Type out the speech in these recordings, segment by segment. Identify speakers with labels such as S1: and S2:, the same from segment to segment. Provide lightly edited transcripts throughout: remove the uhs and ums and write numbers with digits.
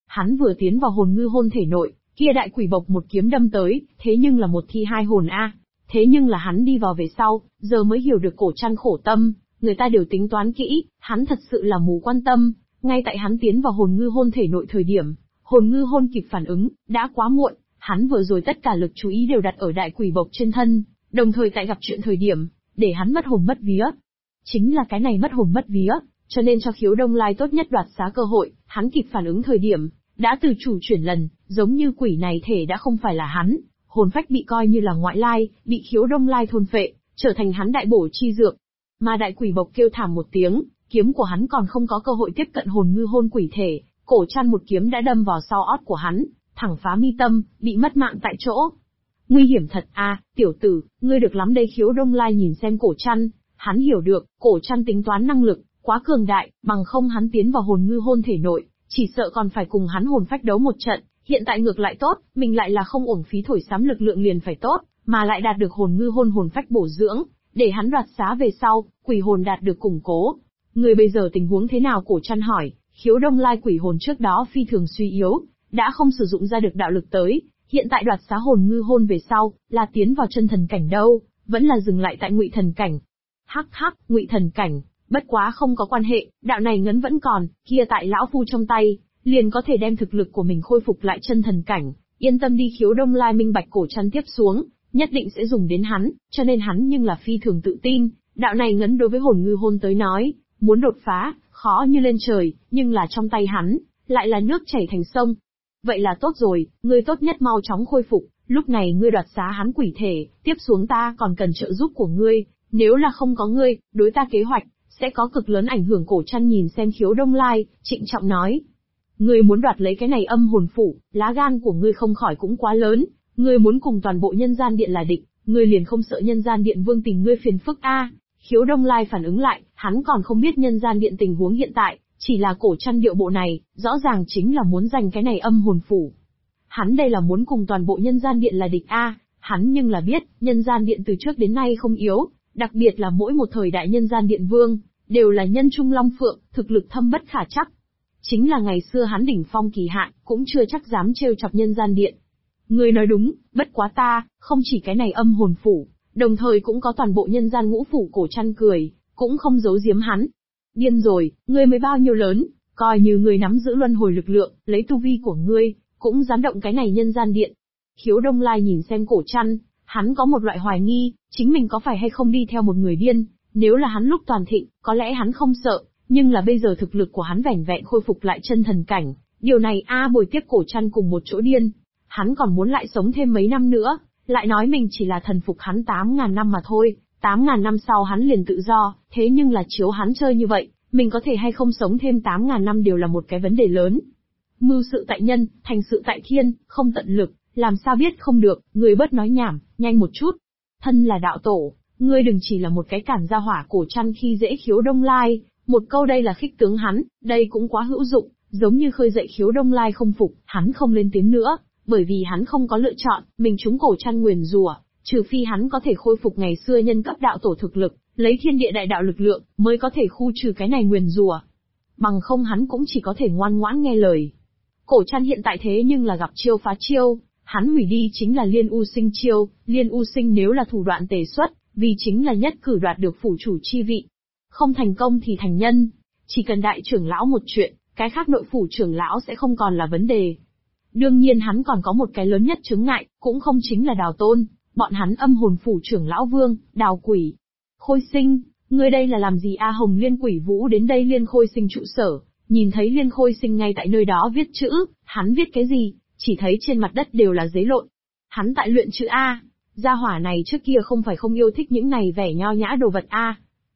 S1: Hắn vừa tiến vào hồn ngư hôn thể nội, kia đại quỷ bộc một kiếm đâm tới, thế nhưng là một thi hai hồn a. Thế nhưng là hắn đi vào về sau, giờ mới hiểu được Cổ Trăn khổ tâm, người ta đều tính toán kỹ, hắn thật sự là mù quan tâm, ngay tại hắn tiến vào hồn ngư hôn thể nội thời điểm, hồn ngư hôn kịp phản ứng, đã quá muộn, hắn vừa rồi tất cả lực chú ý đều đặt ở đại quỷ bộc trên thân, đồng thời tại gặp chuyện thời điểm, để hắn mất hồn mất vía. Chính là cái này mất hồn mất vía, cho nên cho Khiếu Đông Lai tốt nhất đoạt xá cơ hội, hắn kịp phản ứng thời điểm, đã từ chủ chuyển lần, giống như quỷ này thể đã không phải là hắn, hồn phách bị coi như là ngoại lai, bị Khiếu Đông Lai thôn phệ, trở thành hắn đại bổ chi dược. Mà đại quỷ bộc kêu thảm một tiếng, kiếm của hắn còn không có cơ hội tiếp cận hồn ngư hôn quỷ thể, Cổ Trăn một kiếm đã đâm vào sau ót của hắn, thẳng phá mi tâm, bị mất mạng tại chỗ. Nguy hiểm thật a, tiểu tử, ngươi được lắm đây. Khiếu Đông Lai nhìn xem Cổ Trăn, hắn hiểu được, Cổ Trăn tính toán năng lực, quá cường đại, bằng không hắn tiến vào hồn ngư hôn thể nội, chỉ sợ còn phải cùng hắn hồn phách đấu một trận, hiện tại ngược lại tốt, mình lại là không uổng phí thổi sắm lực lượng liền phải tốt, mà lại đạt được hồn ngư hôn hồn phách bổ dưỡng, để hắn đoạt xá về sau, quỷ hồn đạt được củng cố. Người bây giờ tình huống thế nào? Cổ Trăn hỏi. Khiếu Đông Lai quỷ hồn trước đó phi thường suy yếu, đã không sử dụng ra được đạo lực tới, hiện tại đoạt xá hồn ngư hôn về sau, là tiến vào chân thần cảnh đâu, vẫn là dừng lại tại ngụy thần cảnh. Hắc hắc, ngụy thần cảnh, bất quá không có quan hệ, đạo này ngấn vẫn còn, kia tại lão phu trong tay, liền có thể đem thực lực của mình khôi phục lại chân thần cảnh, yên tâm đi. Khiếu Đông Lai minh bạch Cổ Trăn tiếp xuống, nhất định sẽ dùng đến hắn, cho nên hắn nhưng là phi thường tự tin, đạo này ngấn đối với hồn ngư hôn tới nói, muốn đột phá, khó như lên trời, nhưng là trong tay hắn, lại là nước chảy thành sông. Vậy là tốt rồi, ngươi tốt nhất mau chóng khôi phục, lúc này ngươi đoạt xá hắn quỷ thể, tiếp xuống ta còn cần trợ giúp của ngươi, nếu là không có ngươi, đối ta kế hoạch, sẽ có cực lớn ảnh hưởng. Cổ Trăn nhìn xem Khiếu Đông Lai, trịnh trọng nói. Ngươi muốn đoạt lấy cái này âm hồn phủ, lá gan của ngươi không khỏi cũng quá lớn, ngươi muốn cùng toàn bộ nhân gian điện là địch, ngươi liền không sợ nhân gian điện vương tìm ngươi phiền phức a? Khiếu Đông Lai phản ứng lại, hắn còn không biết nhân gian điện tình huống hiện tại, chỉ là Cổ Trăn điệu bộ này, rõ ràng chính là muốn giành cái này âm hồn phủ. Hắn đây là muốn cùng toàn bộ nhân gian điện là địch a, hắn nhưng là biết, nhân gian điện từ trước đến nay không yếu, đặc biệt là mỗi một thời đại nhân gian điện vương, đều là nhân trung long phượng, thực lực thâm bất khả trắc. Chính là ngày xưa hắn đỉnh phong kỳ hạn, cũng chưa chắc dám trêu chọc nhân gian điện. Ngươi nói đúng, bất quá ta, không chỉ cái này âm hồn phủ, đồng thời cũng có toàn bộ nhân gian ngũ phủ. Cổ Trăn cười, cũng không giấu giếm hắn. Điên rồi, ngươi mới bao nhiêu lớn, coi như ngươi nắm giữ luân hồi lực lượng, lấy tu vi của ngươi, cũng dám động cái này nhân gian điện. Khiếu Đông Lai nhìn xem Cổ Trăn, hắn có một loại hoài nghi, chính mình có phải hay không đi theo một người điên, nếu là hắn lúc toàn thịnh, có lẽ hắn không sợ, nhưng là bây giờ thực lực của hắn vẻn vẹn khôi phục lại chân thần cảnh, điều này bồi tiếp Cổ Trăn cùng một chỗ điên, hắn còn muốn lại sống thêm mấy năm nữa, lại nói mình chỉ là thần phục hắn 8.000 năm mà thôi, 8.000 năm sau hắn liền tự do, thế nhưng là chiếu hắn chơi như vậy, mình có thể hay không sống thêm 8.000 năm đều là một cái vấn đề lớn. Mưu sự tại nhân, thành sự tại thiên, không tận lực, làm sao biết không được, người bớt nói nhảm, nhanh một chút. Thân là đạo tổ, ngươi đừng chỉ là một cái cản gia hỏa. Cổ Trăn khi dễ Khiếu Đông Lai, một câu đây là khích tướng hắn, đây cũng quá hữu dụng, giống như khơi dậy Khiếu Đông Lai không phục, hắn không lên tiếng nữa, bởi vì hắn không có lựa chọn, mình trúng Cổ Trăn nguyền rủa, trừ phi hắn có thể khôi phục ngày xưa nhân cấp đạo tổ thực lực, lấy thiên địa đại đạo lực lượng, mới có thể khu trừ cái này nguyền rủa. Bằng không hắn cũng chỉ có thể ngoan ngoãn nghe lời. Cổ Trăn hiện tại thế nhưng là gặp chiêu phá chiêu, hắn hủy đi chính là Liên U Sinh chiêu, Liên U Sinh nếu là thủ đoạn tề xuất, vì chính là nhất cử đoạt được phủ chủ chi vị. Không thành công thì thành nhân, chỉ cần đại trưởng lão một chuyện, cái khác nội phủ trưởng lão sẽ không còn là vấn đề. Đương nhiên hắn còn có một cái lớn nhất chướng ngại, cũng không chính là Đào Tôn, bọn hắn âm hồn phủ trưởng lão vương, Đào Quỷ. Khôi Sinh, ngươi đây là làm gì a? Hồng Liên Quỷ Vũ đến đây Liên Khôi Sinh trụ sở, nhìn thấy Liên Khôi Sinh ngay tại nơi đó viết chữ, hắn viết cái gì? Chỉ thấy trên mặt đất đều là giấy lộn. Hắn tại luyện chữ a. Gia hỏa này trước kia không phải không yêu thích những này vẻ nho nhã đồ vật a.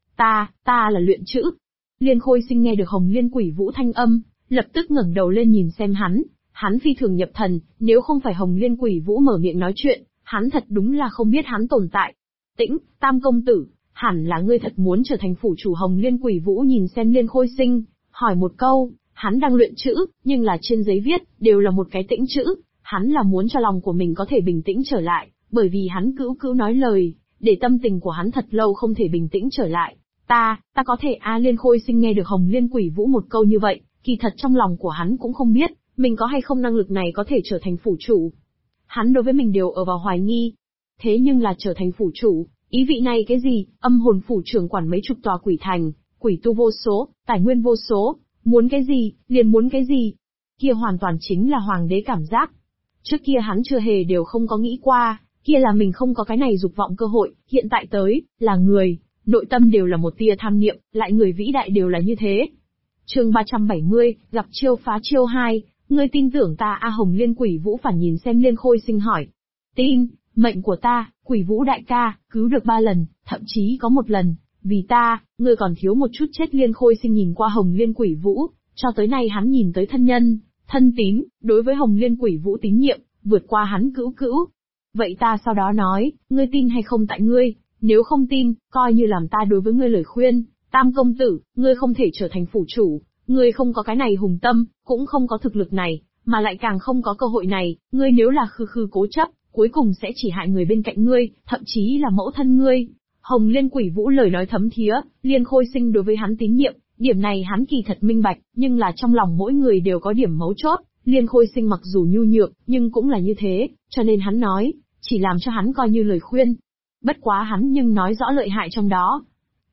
S1: Ta là luyện chữ. Liên Khôi Sinh nghe được Hồng Liên Quỷ Vũ thanh âm, lập tức ngẩng đầu lên nhìn xem hắn phi thường nhập thần, nếu không phải Hồng Liên Quỷ Vũ mở miệng nói chuyện, hắn thật đúng là không biết hắn tồn tại. Tĩnh, Tam công tử, hẳn là ngươi thật muốn trở thành phủ chủ. Hồng Liên Quỷ Vũ nhìn xem Liên Khôi Sinh, hỏi một câu, hắn đang luyện chữ, nhưng là trên giấy viết, đều là một cái tĩnh chữ, hắn là muốn cho lòng của mình có thể bình tĩnh trở lại, bởi vì hắn cữu nói lời, để tâm tình của hắn thật lâu không thể bình tĩnh trở lại. Ta có thể Liên Khôi Sinh nghe được Hồng Liên Quỷ Vũ một câu như vậy, kỳ thật trong lòng của hắn cũng không biết, mình có hay không năng lực này có thể trở thành phủ chủ. Hắn đối với mình đều ở vào hoài nghi. Thế nhưng là trở thành phủ chủ, ý vị này cái gì? Âm hồn phủ trưởng quản mấy chục tòa quỷ thành, quỷ tu vô số, tài nguyên vô số, muốn cái gì, liền muốn cái gì. Kia hoàn toàn chính là hoàng đế cảm giác. Trước kia hắn chưa hề đều không có nghĩ qua, kia là mình không có cái này dục vọng cơ hội, hiện tại tới, là người, nội tâm đều là một tia tham niệm, lại người vĩ đại đều là như thế. Chương 370, gặp chiêu phá chiêu 2, ngươi tin tưởng ta A Hồng Liên Quỷ Vũ phản nhìn xem Liên Khôi Sinh hỏi. Tin, mệnh của ta, Quỷ Vũ đại ca, cứu được 3 lần, thậm chí có 1 lần, vì ta, ngươi còn thiếu một chút chết. Liên Khôi Sinh nhìn qua Hồng Liên Quỷ Vũ, cho tới nay hắn nhìn tới thân nhân, thân tín, đối với Hồng Liên Quỷ Vũ tín nhiệm, vượt qua hắn cữu cữu. Vậy ta sau đó nói, ngươi tin hay không tại ngươi, nếu không tin, coi như làm ta đối với ngươi lời khuyên. Tam công tử, ngươi không thể trở thành phủ chủ, ngươi không có cái này hùng tâm, cũng không có thực lực này, mà lại càng không có cơ hội này, ngươi nếu là khư cố chấp, cuối cùng sẽ chỉ hại người bên cạnh ngươi, thậm chí là mẫu thân ngươi. Hồng Liên Quỷ Vũ lời nói thấm thía, Liên Khôi Sinh đối với hắn tín nhiệm, điểm này hắn kỳ thật minh bạch, nhưng là trong lòng mỗi người đều có điểm mấu chốt, Liên Khôi Sinh mặc dù nhu nhược, nhưng cũng là như thế, cho nên hắn nói, chỉ làm cho hắn coi như lời khuyên. Bất quá hắn nhưng nói rõ lợi hại trong đó.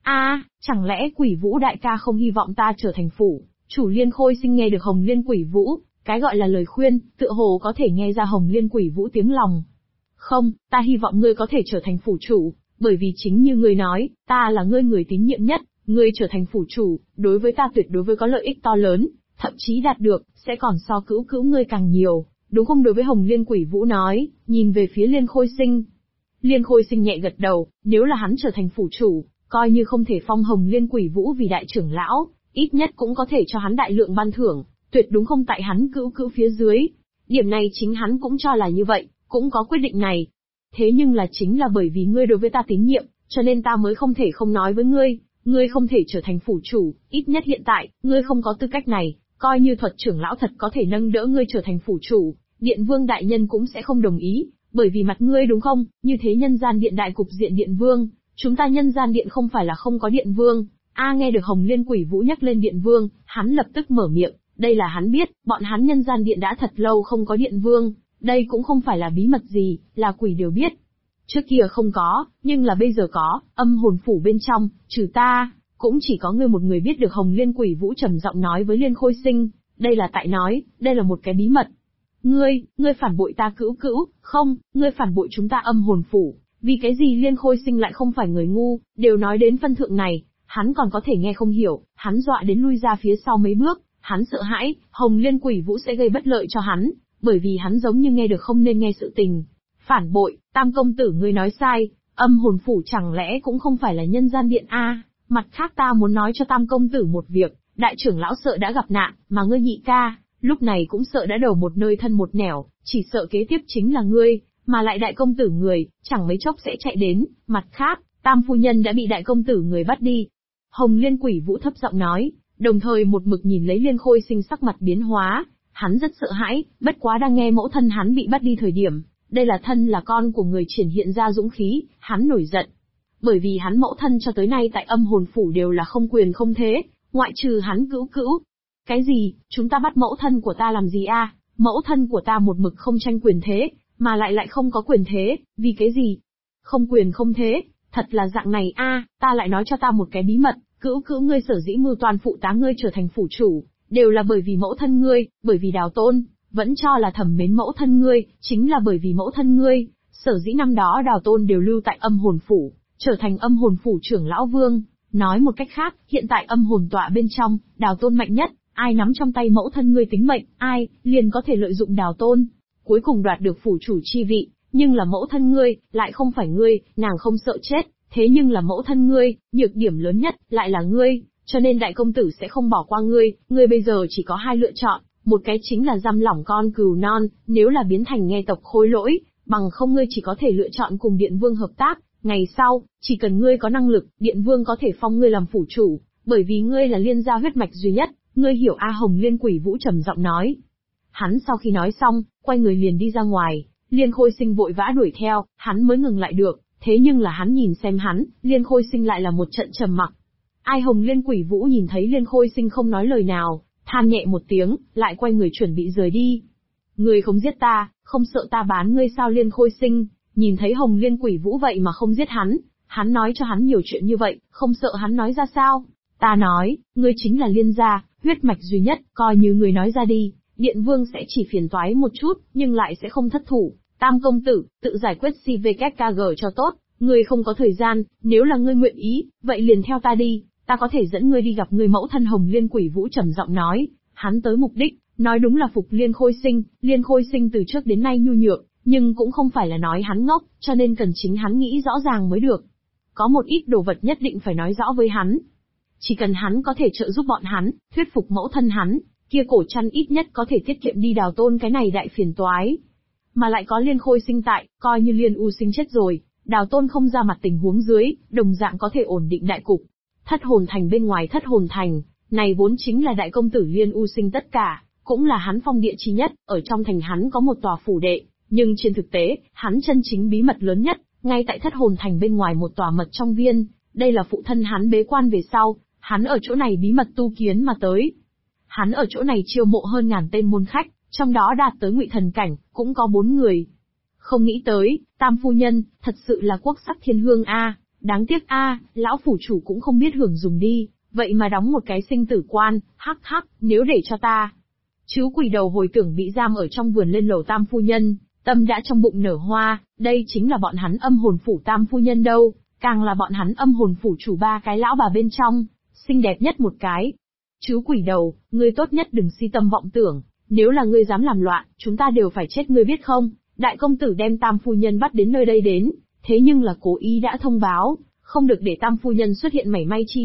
S1: Chẳng lẽ Quỷ Vũ đại ca không hy vọng ta trở thành phủ chủ? Liên Khôi Sinh nghe được Hồng Liên Quỷ Vũ, cái gọi là lời khuyên, tựa hồ có thể nghe ra Hồng Liên Quỷ Vũ tiếng lòng. Không, ta hy vọng ngươi có thể trở thành phủ chủ, bởi vì chính như ngươi nói, ta là ngươi người tín nhiệm nhất, ngươi trở thành phủ chủ, đối với ta tuyệt đối với có lợi ích to lớn, thậm chí đạt được, sẽ còn so cữu cữu ngươi càng nhiều, đúng không? Đối với Hồng Liên Quỷ Vũ nói, nhìn về phía Liên Khôi Sinh. Liên Khôi Sinh nhẹ gật đầu, nếu là hắn trở thành phủ chủ, coi như không thể phong Hồng Liên Quỷ Vũ vì đại trưởng lão, ít nhất cũng có thể cho hắn đại lượng ban thưởng, tuyệt đúng không tại hắn cữu cữu phía dưới. Điểm này chính hắn cũng cho là như vậy, cũng có quyết định này. Thế nhưng là chính là bởi vì ngươi đối với ta tín nhiệm, cho nên ta mới không thể không nói với ngươi không thể trở thành phủ chủ, ít nhất hiện tại, ngươi không có tư cách này, coi như thuật trưởng lão thật có thể nâng đỡ ngươi trở thành phủ chủ, Điện Vương đại nhân cũng sẽ không đồng ý, bởi vì mặt ngươi đúng không, như thế nhân gian điện đại cục diện Điện Vương, chúng ta nhân gian điện không phải là không có Điện Vương. Nghe được Hồng Liên Quỷ Vũ nhắc lên Điện Vương, hắn lập tức mở miệng, đây là hắn biết, bọn hắn nhân gian điện đã thật lâu không có Điện Vương, đây cũng không phải là bí mật gì, là quỷ đều biết. Trước kia không có, nhưng là bây giờ có, âm hồn phủ bên trong, trừ ta, cũng chỉ có ngươi một người biết được. Hồng Liên Quỷ Vũ trầm giọng nói với Liên Khôi Sinh, đây là tại nói, đây là một cái bí mật. Ngươi phản bội ta cữu cữu, không, ngươi phản bội chúng ta âm hồn phủ, vì cái gì? Liên Khôi Sinh lại không phải người ngu, đều nói đến phân thượng này, hắn còn có thể nghe không hiểu, hắn dọa đến lui ra phía sau mấy bước, hắn sợ hãi, Hồng Liên Quỷ Vũ sẽ gây bất lợi cho hắn, bởi vì hắn giống như nghe được không nên nghe sự tình. Phản bội, Tam công tử ngươi nói sai, âm hồn phủ chẳng lẽ cũng không phải là nhân gian điện Mặt khác ta muốn nói cho Tam công tử một việc, đại trưởng lão sợ đã gặp nạn, mà ngươi nhị ca, lúc này cũng sợ đã đầu một nơi thân một nẻo, chỉ sợ kế tiếp chính là ngươi, mà lại đại công tử người, chẳng mấy chốc sẽ chạy đến, mặt khác, Tam phu nhân đã bị đại công tử người bắt đi. Hồng Liên Quỷ Vũ thấp giọng nói, đồng thời một mực nhìn lấy Liên Khôi Sinh sắc mặt biến hóa, hắn rất sợ hãi, bất quá đang nghe mẫu thân hắn bị bắt đi thời điểm, đây là thân là con của người triển hiện ra dũng khí, hắn nổi giận. Bởi vì hắn mẫu thân cho tới nay tại âm hồn phủ đều là không quyền không thế, ngoại trừ hắn cữu cữu. Cái gì, chúng ta bắt mẫu thân của ta làm gì Mẫu thân của ta một mực không tranh quyền thế, mà lại không có quyền thế, vì cái gì? Không quyền không thế, thật là dạng này ta lại nói cho ta một cái bí mật, cữu cữu ngươi sở dĩ mưu toàn phụ tá ngươi trở thành phủ chủ, đều là bởi vì mẫu thân ngươi, bởi vì Đào Tôn, vẫn cho là thẩm mến mẫu thân ngươi, chính là bởi vì mẫu thân ngươi, sở dĩ năm đó Đào Tôn đều lưu tại âm hồn phủ, trở thành âm hồn phủ trưởng lão vương. Nói một cách khác, hiện tại âm hồn tọa bên trong, Đào Tôn mạnh nhất, ai nắm trong tay mẫu thân ngươi tính mệnh, ai, liền có thể lợi dụng Đào Tôn, cuối cùng đoạt được phủ chủ chi vị, nhưng là mẫu thân ngươi, lại không phải ngươi, nàng không sợ chết, thế nhưng là mẫu thân ngươi, nhược điểm lớn nhất, lại là ngươi, cho nên đại công tử sẽ không bỏ qua ngươi bây giờ chỉ có 2 lựa chọn, một cái chính là giam lỏng con cừu non, nếu là biến thành nghe tộc khôi lỗi, bằng không ngươi chỉ có thể lựa chọn cùng Điện Vương hợp tác, ngày sau, chỉ cần ngươi có năng lực, Điện Vương có thể phong ngươi làm phủ chủ, bởi vì ngươi là liên gia huyết mạch duy nhất, ngươi hiểu Hồng Liên Quỷ Vũ trầm giọng nói. Hắn sau khi nói xong, quay người liền đi ra ngoài, Liên Khôi Sinh vội vã đuổi theo, hắn mới ngừng lại được, thế nhưng là hắn nhìn xem hắn, Liên Khôi Sinh lại là một trận trầm mặc. Hồng Liên Quỷ Vũ nhìn thấy Liên Khôi Sinh không nói lời nào, than nhẹ một tiếng, lại quay người chuẩn bị rời đi. Ngươi không giết ta, không sợ ta bán ngươi sao? Liên Khôi Sinh nhìn thấy Hồng Liên Quỷ Vũ vậy mà không giết hắn nói cho hắn nhiều chuyện như vậy, không sợ hắn nói ra sao? Ta nói, ngươi chính là Liên gia, huyết mạch duy nhất, coi như ngươi nói ra đi, Điện Vương sẽ chỉ phiền toái một chút, nhưng lại sẽ không thất thủ. Tam công tử, tự giải quyết CVKG cho tốt, ngươi không có thời gian, nếu là ngươi nguyện ý, vậy liền theo ta đi, ta có thể dẫn ngươi đi gặp người mẫu thân. Hồng Liên Quỷ Vũ trầm giọng nói, hắn tới mục đích, nói đúng là phục Liên Khôi Sinh. Liên Khôi Sinh từ trước đến nay nhu nhược, nhưng cũng không phải là nói hắn ngốc, cho nên cần chính hắn nghĩ rõ ràng mới được. Có một ít đồ vật nhất định phải nói rõ với hắn. Chỉ cần hắn có thể trợ giúp bọn hắn, thuyết phục mẫu thân hắn, kia cổ chăn ít nhất có thể tiết kiệm đi Đào Tôn cái này đại phiền toái. Mà lại có Liên Khôi Sinh tại, coi như Liên U Sinh chết rồi, Đào Tôn không ra mặt tình huống dưới, đồng dạng có thể ổn định đại cục. Thất hồn thành bên ngoài Thất hồn thành, này vốn chính là đại công tử Liên U Sinh tất cả, cũng là hắn phong địa chi nhất, ở trong thành hắn có một tòa phủ đệ, nhưng trên thực tế, hắn chân chính bí mật lớn nhất, ngay tại Thất hồn thành bên ngoài một tòa mật trong viên, đây là phụ thân hắn bế quan về sau, hắn ở chỗ này bí mật tu kiến mà tới. Hắn ở chỗ này chiêu mộ hơn 1000 tên môn khách, trong đó đạt tới ngụy thần cảnh, cũng có 4 người. Không nghĩ tới, Tam phu nhân, thật sự là quốc sắc thiên hương a, đáng tiếc a, lão phủ chủ cũng không biết hưởng dùng đi, vậy mà đóng một cái sinh tử quan, hắc hắc, nếu để cho ta. Chứ Quỷ Đầu hồi tưởng bị giam ở trong vườn lên lầu Tam phu nhân, tâm đã trong bụng nở hoa, đây chính là bọn hắn âm hồn phủ Tam phu nhân đâu, càng là bọn hắn âm hồn phủ chủ 3 cái lão bà bên trong, xinh đẹp nhất một cái. Chứ Quỷ Đầu, ngươi tốt nhất đừng si tâm vọng tưởng, nếu là ngươi dám làm loạn, chúng ta đều phải chết, ngươi biết không? Đại công tử đem Tam phu nhân bắt đến nơi đây đến, thế nhưng là cố ý đã thông báo, không được để Tam phu nhân xuất hiện mảy may chi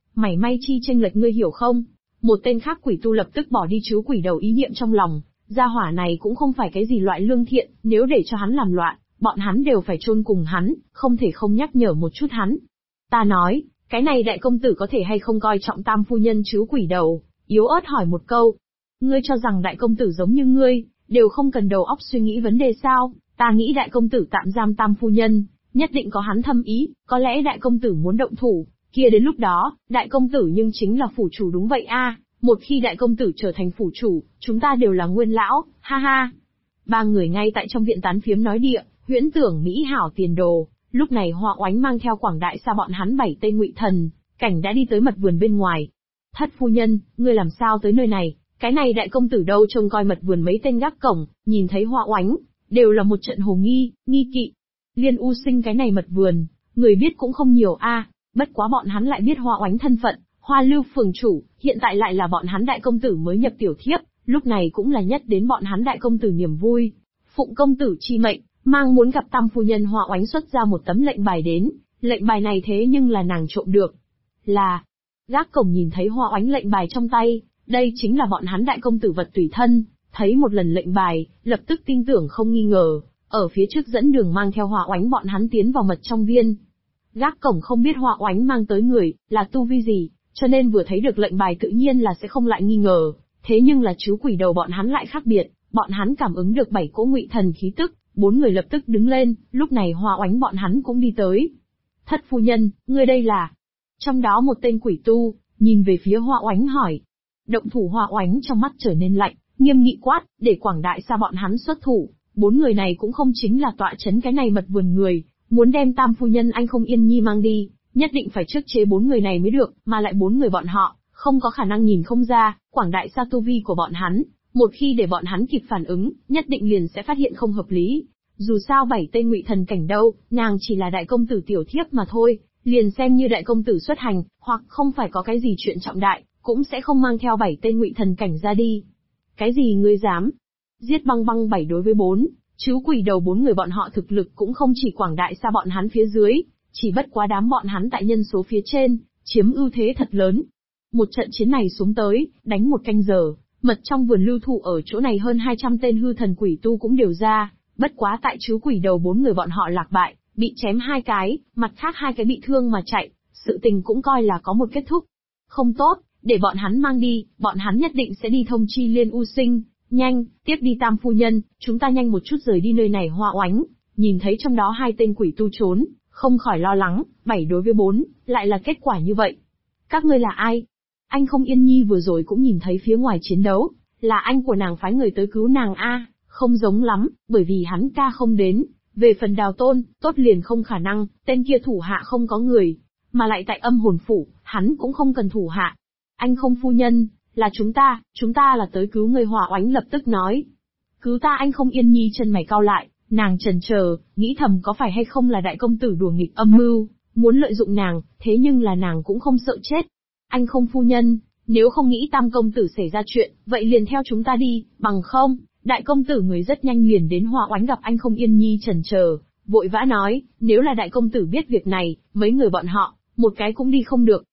S1: chênh lệch, ngươi hiểu không? Một tên khác quỷ tu lập tức bỏ đi Chứ Quỷ Đầu ý niệm trong lòng, gia hỏa này cũng không phải cái gì loại lương thiện, nếu để cho hắn làm loạn, bọn hắn đều phải chôn cùng hắn, không thể không nhắc nhở một chút hắn. Ta nói, cái này đại công tử có thể hay không coi trọng Tam phu nhân? Chứ Quỷ Đầu yếu ớt hỏi một câu. Ngươi cho rằng đại công tử giống như ngươi, đều không cần đầu óc suy nghĩ vấn đề sao? Ta nghĩ đại công tử tạm giam Tam phu nhân, nhất định có hắn thâm ý, có lẽ đại công tử muốn động thủ, kia đến lúc đó, đại công tử nhưng chính là phủ chủ đúng vậy a, một khi đại công tử trở thành phủ chủ, chúng ta đều là nguyên lão, ha ha. 3 người ngay tại trong viện tán phiếm nói địa, huyễn tưởng mỹ hảo tiền đồ, lúc này Hoa Oánh mang theo Quảng Đại Sa bọn hắn 7 tên ngụy thần, cảnh đã đi tới mật vườn bên ngoài. Thất phu nhân, ngươi làm sao tới nơi này? Cái này đại công tử đâu? Trông coi mật vườn mấy tên gác cổng, nhìn thấy Hoa Oánh, đều là một trận hồ nghi, nghi kỵ. Liên U Sinh cái này mật vườn, người biết cũng không nhiều a, bất quá bọn hắn lại biết Hoa Oánh thân phận, Hoa Lưu phường chủ, hiện tại lại là bọn hắn đại công tử mới nhập tiểu thiếp, lúc này cũng là nhất đến bọn hắn đại công tử niềm vui. Phụng công tử chi mệnh, mang muốn gặp Tam phu nhân. Hoa Oánh xuất ra một tấm lệnh bài đến, lệnh bài này thế nhưng là nàng trộm được. Là, gác cổng nhìn thấy Hoa Oánh lệnh bài trong tay, đây chính là bọn hắn đại công tử vật tùy thân, thấy một lần lệnh bài, lập tức tin tưởng không nghi ngờ, ở phía trước dẫn đường mang theo Hoa Oánh bọn hắn tiến vào mật trong viên. Gác cổng không biết Hoa Oánh mang tới người, là tu vi gì, cho nên vừa thấy được lệnh bài tự nhiên là sẽ không lại nghi ngờ, thế nhưng là Chứ Quỷ Đầu bọn hắn lại khác biệt, bọn hắn cảm ứng được 7 cỗ ngụy thần khí tức, 4 người lập tức đứng lên, lúc này Hoa Oánh bọn hắn cũng đi tới. Thất phu nhân, ngươi đây là? Trong đó một tên quỷ tu, nhìn về phía Hoa Oánh hỏi. Động thủ. Hoa Oánh trong mắt trở nên lạnh, nghiêm nghị quát, để Quảng Đại Sa bọn hắn xuất thủ. 4 người này cũng không chính là tọa chấn cái này mật vườn người, muốn đem Tam phu nhân anh không yên nhi mang đi, nhất định phải trước chế 4 người này mới được, mà lại 4 người bọn họ, không có khả năng nhìn không ra, Quảng Đại Sa tu vi của bọn hắn, một khi để bọn hắn kịp phản ứng, nhất định liền sẽ phát hiện không hợp lý. Dù sao 7 tên ngụy thần cảnh đâu, nàng chỉ là đại công tử tiểu thiếp mà thôi, liền xem như đại công tử xuất hành, hoặc không phải có cái gì chuyện trọng đại, cũng sẽ không mang theo 7 tên ngụy thần cảnh ra đi. Cái gì ngươi dám? Giết băng băng 7 đối với 4, Chứ Quỷ Đầu 4 người bọn họ thực lực cũng không chỉ Quảng Đại Sa bọn hắn phía dưới, chỉ bất quá đám bọn hắn tại nhân số phía trên, chiếm ưu thế thật lớn. Một trận chiến này xuống tới, đánh 1 canh giờ, mật trong vườn lưu thủ ở chỗ này hơn 200 tên hư thần quỷ tu cũng đều ra, bất quá tại Chứ Quỷ Đầu 4 người bọn họ lạc bại, bị chém 2 cái, mặt khác 2 cái bị thương mà chạy, sự tình cũng coi là có một kết thúc. Không tốt, để bọn hắn mang đi, bọn hắn nhất định sẽ đi thông chi Liên U Sinh, nhanh, tiếp đi Tam phu nhân, chúng ta nhanh một chút rời đi nơi này. Hoa Oánh, nhìn thấy trong đó 2 tên quỷ tu trốn, không khỏi lo lắng, 7 đối với 4, lại là kết quả như vậy. Các ngươi là ai? Anh Không Yên Nhi vừa rồi cũng nhìn thấy phía ngoài chiến đấu, là anh của nàng phái người tới cứu nàng a, không giống lắm, bởi vì hắn ca không đến. Về phần Đào Tôn, tốt liền không khả năng, tên kia thủ hạ không có người, mà lại tại Âm Hồn Phủ, hắn cũng không cần thủ hạ. Anh Không phu nhân, là chúng ta là tới cứu người. Hỏa Oánh lập tức nói. Cứu ta? Anh Không Yên Nhi chân mày cau lại, nàng chần chờ, nghĩ thầm có phải hay không là đại công tử đùa nghịch âm mưu, muốn lợi dụng nàng, thế nhưng là nàng cũng không sợ chết. Anh Không phu nhân, nếu không nghĩ Tam công tử xảy ra chuyện, vậy liền theo chúng ta đi, bằng không, đại công tử người rất nhanh liền đến. Hỏa Oánh gặp anh Không Yên Nhi chần chờ, vội vã nói, nếu là đại công tử biết việc này, mấy người bọn họ, một cái cũng đi không được.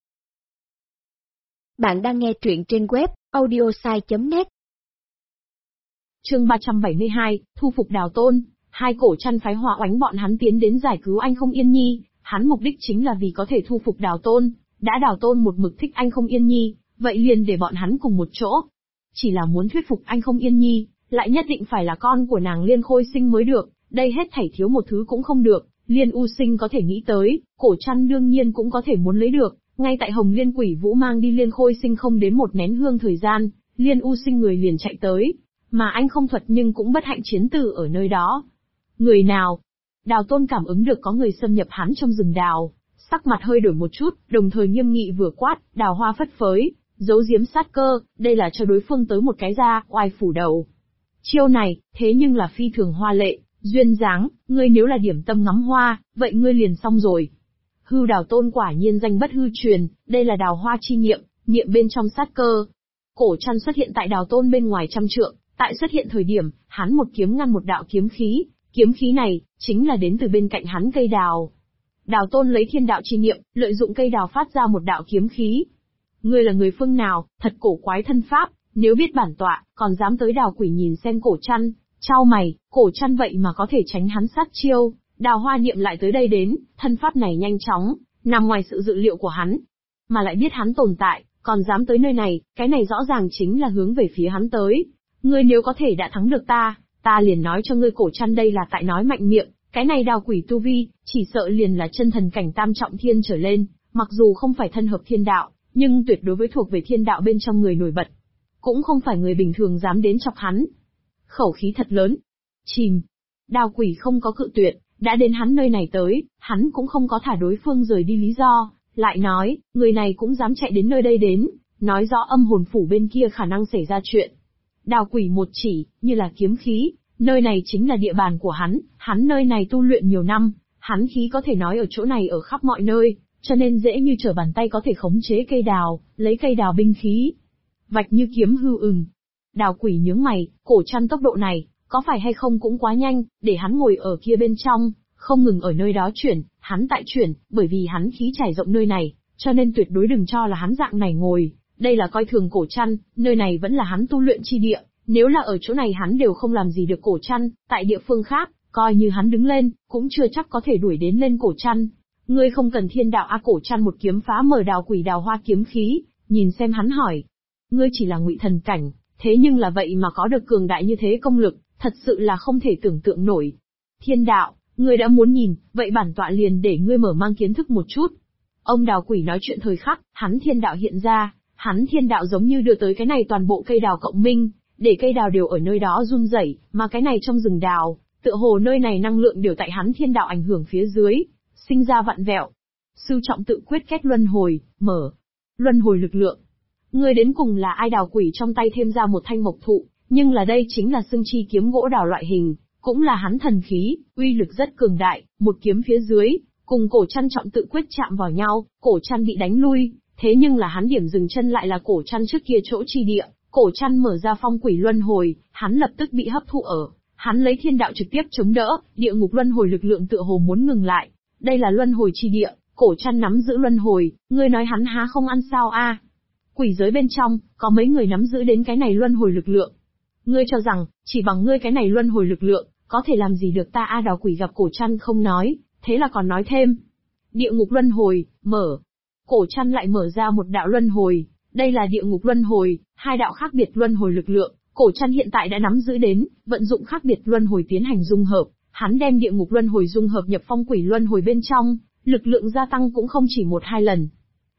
S2: Bạn đang nghe truyện trên web audiosai.net.
S1: Chương 372, thu phục Đào Tôn. Hai cổ chăn phái Hỏa Oánh bọn hắn tiến đến giải cứu anh Không Yên Nhi, hắn mục đích chính là vì có thể thu phục Đào Tôn. Đã Đào Tôn một mực thích anh Không Yên Nhi, vậy liền để bọn hắn cùng một chỗ. Chỉ là muốn thuyết phục anh Không Yên Nhi, lại nhất định phải là con của nàng Liên Khôi Sinh mới được, đây hết thảy thiếu một thứ cũng không được. Liên U Sinh có thể nghĩ tới, cổ chăn đương nhiên cũng có thể muốn lấy được. Ngay tại Hồng Liên Quỷ Vũ mang đi Liên Khôi Sinh không đến một nén hương thời gian, Liên U Sinh người liền chạy tới, mà anh không thuật nhưng cũng bất hạnh chiến tử ở nơi đó. Người nào? Đào Tôn cảm ứng được có người xâm nhập hắn trong rừng đào, sắc mặt hơi đổi một chút, đồng thời nghiêm nghị vừa quát, đào hoa phất phới, giấu giếm sát cơ, đây là cho đối phương tới một cái ra, oai phủ đầu. Chiêu này, thế nhưng là phi thường hoa lệ, duyên dáng, ngươi nếu là điểm tâm ngắm hoa, vậy ngươi liền xong rồi. Hư Đào Tôn quả nhiên danh bất hư truyền, đây là đào hoa chi niệm, niệm bên trong sát cơ. Cổ chăn xuất hiện tại Đào Tôn bên ngoài 100 trượng, tại xuất hiện thời điểm, hắn một kiếm ngăn một đạo kiếm khí này, chính là đến từ bên cạnh hắn cây đào. Đào Tôn lấy thiên đạo chi niệm, lợi dụng cây đào phát ra một đạo kiếm khí. Ngươi là người phương nào, thật cổ quái thân pháp, nếu biết bản tọa, còn dám tới Đào Quỷ nhìn xem cổ chăn, chau mày, cổ chăn vậy mà có thể tránh hắn sát chiêu. Đào Hoa niệm lại tới đây đến, thân pháp này nhanh chóng, nằm ngoài sự dự liệu của hắn. Mà lại biết hắn tồn tại, còn dám tới nơi này, cái này rõ ràng chính là hướng về phía hắn tới. Ngươi nếu có thể đã thắng được ta liền nói cho ngươi cổ chăn đây là tại nói mạnh miệng, cái này Đào Quỷ tu vi, chỉ sợ liền là chân thần cảnh tam trọng thiên trở lên, mặc dù không phải thân hợp thiên đạo, nhưng tuyệt đối với thuộc về thiên đạo bên trong người nổi bật. Cũng không phải người bình thường dám đến chọc hắn. Khẩu khí thật lớn. Chìm. Đào Quỷ không có cự tuyệt, đã đến hắn nơi này tới, hắn cũng không có thả đối phương rời đi lý do, lại nói, người này cũng dám chạy đến nơi đây đến, nói rõ Âm Hồn Phủ bên kia khả năng xảy ra chuyện. Đào Quỷ một chỉ, như là kiếm khí, nơi này chính là địa bàn của hắn nơi này tu luyện nhiều năm, hắn khí có thể nói ở chỗ này ở khắp mọi nơi, cho nên dễ như trở bàn tay có thể khống chế cây đào, lấy cây đào binh khí. Vạch như kiếm hư ừng. Đào Quỷ nhướng mày, cổ chăn tốc độ này, có phải hay không cũng quá nhanh, để hắn ngồi ở kia bên trong, không ngừng ở nơi đó chuyển, hắn tại chuyển, bởi vì hắn khí trải rộng nơi này, cho nên tuyệt đối đừng cho là hắn dạng này ngồi, đây là coi thường cổ chăn, nơi này vẫn là hắn tu luyện chi địa, nếu là ở chỗ này hắn đều không làm gì được cổ chăn, tại địa phương khác, coi như hắn đứng lên, cũng chưa chắc có thể đuổi đến lên cổ chăn. Ngươi không cần thiên đạo cổ chăn một kiếm phá mở Đào Quỷ đào hoa kiếm khí, nhìn xem hắn hỏi. Ngươi chỉ là ngụy thần cảnh, thế nhưng là vậy mà có được cường đại như thế công lực, thật sự là không thể tưởng tượng nổi. Thiên đạo, ngươi đã muốn nhìn, vậy bản tọa liền để ngươi mở mang kiến thức một chút. Ông Đào Quỷ nói chuyện thời khắc, hắn thiên đạo hiện ra, hắn thiên đạo giống như đưa tới cái này toàn bộ cây đào cộng minh, để cây đào đều ở nơi đó run rẩy, mà cái này trong rừng đào, tựa hồ nơi này năng lượng đều tại hắn thiên đạo ảnh hưởng phía dưới, sinh ra vặn vẹo. Sư trọng tự quyết kết luân hồi, mở. Luân hồi lực lượng. Ngươi đến cùng là ai? Đào Quỷ trong tay thêm ra một thanh mộc thụ, nhưng là đây chính là xương chi kiếm gỗ đào loại hình, cũng là hắn thần khí, uy lực rất cường đại, một kiếm phía dưới, cùng cổ chăn trọng tự quyết chạm vào nhau, cổ chăn bị đánh lui, thế nhưng là hắn điểm dừng chân lại là cổ chăn trước kia chỗ chi địa, cổ chăn mở ra phong quỷ luân hồi, hắn lập tức bị hấp thụ ở, hắn lấy thiên đạo trực tiếp chống đỡ, địa ngục luân hồi lực lượng tựa hồ muốn ngừng lại, đây là luân hồi chi địa, cổ chăn nắm giữ luân hồi, ngươi nói hắn há không ăn sao a? Quỷ giới bên trong, có mấy người nắm giữ đến cái này luân hồi lực lượng. Ngươi cho rằng, chỉ bằng ngươi cái này luân hồi lực lượng, có thể làm gì được ta? Đào Quỷ gặp cổ chăn không nói, thế là còn nói thêm. Địa ngục luân hồi, mở. Cổ chăn lại mở ra một đạo luân hồi, đây là địa ngục luân hồi, hai đạo khác biệt luân hồi lực lượng, cổ chăn hiện tại đã nắm giữ đến, vận dụng khác biệt luân hồi tiến hành dung hợp, hắn đem địa ngục luân hồi dung hợp nhập phong quỷ luân hồi bên trong, lực lượng gia tăng cũng không chỉ 1-2 lần.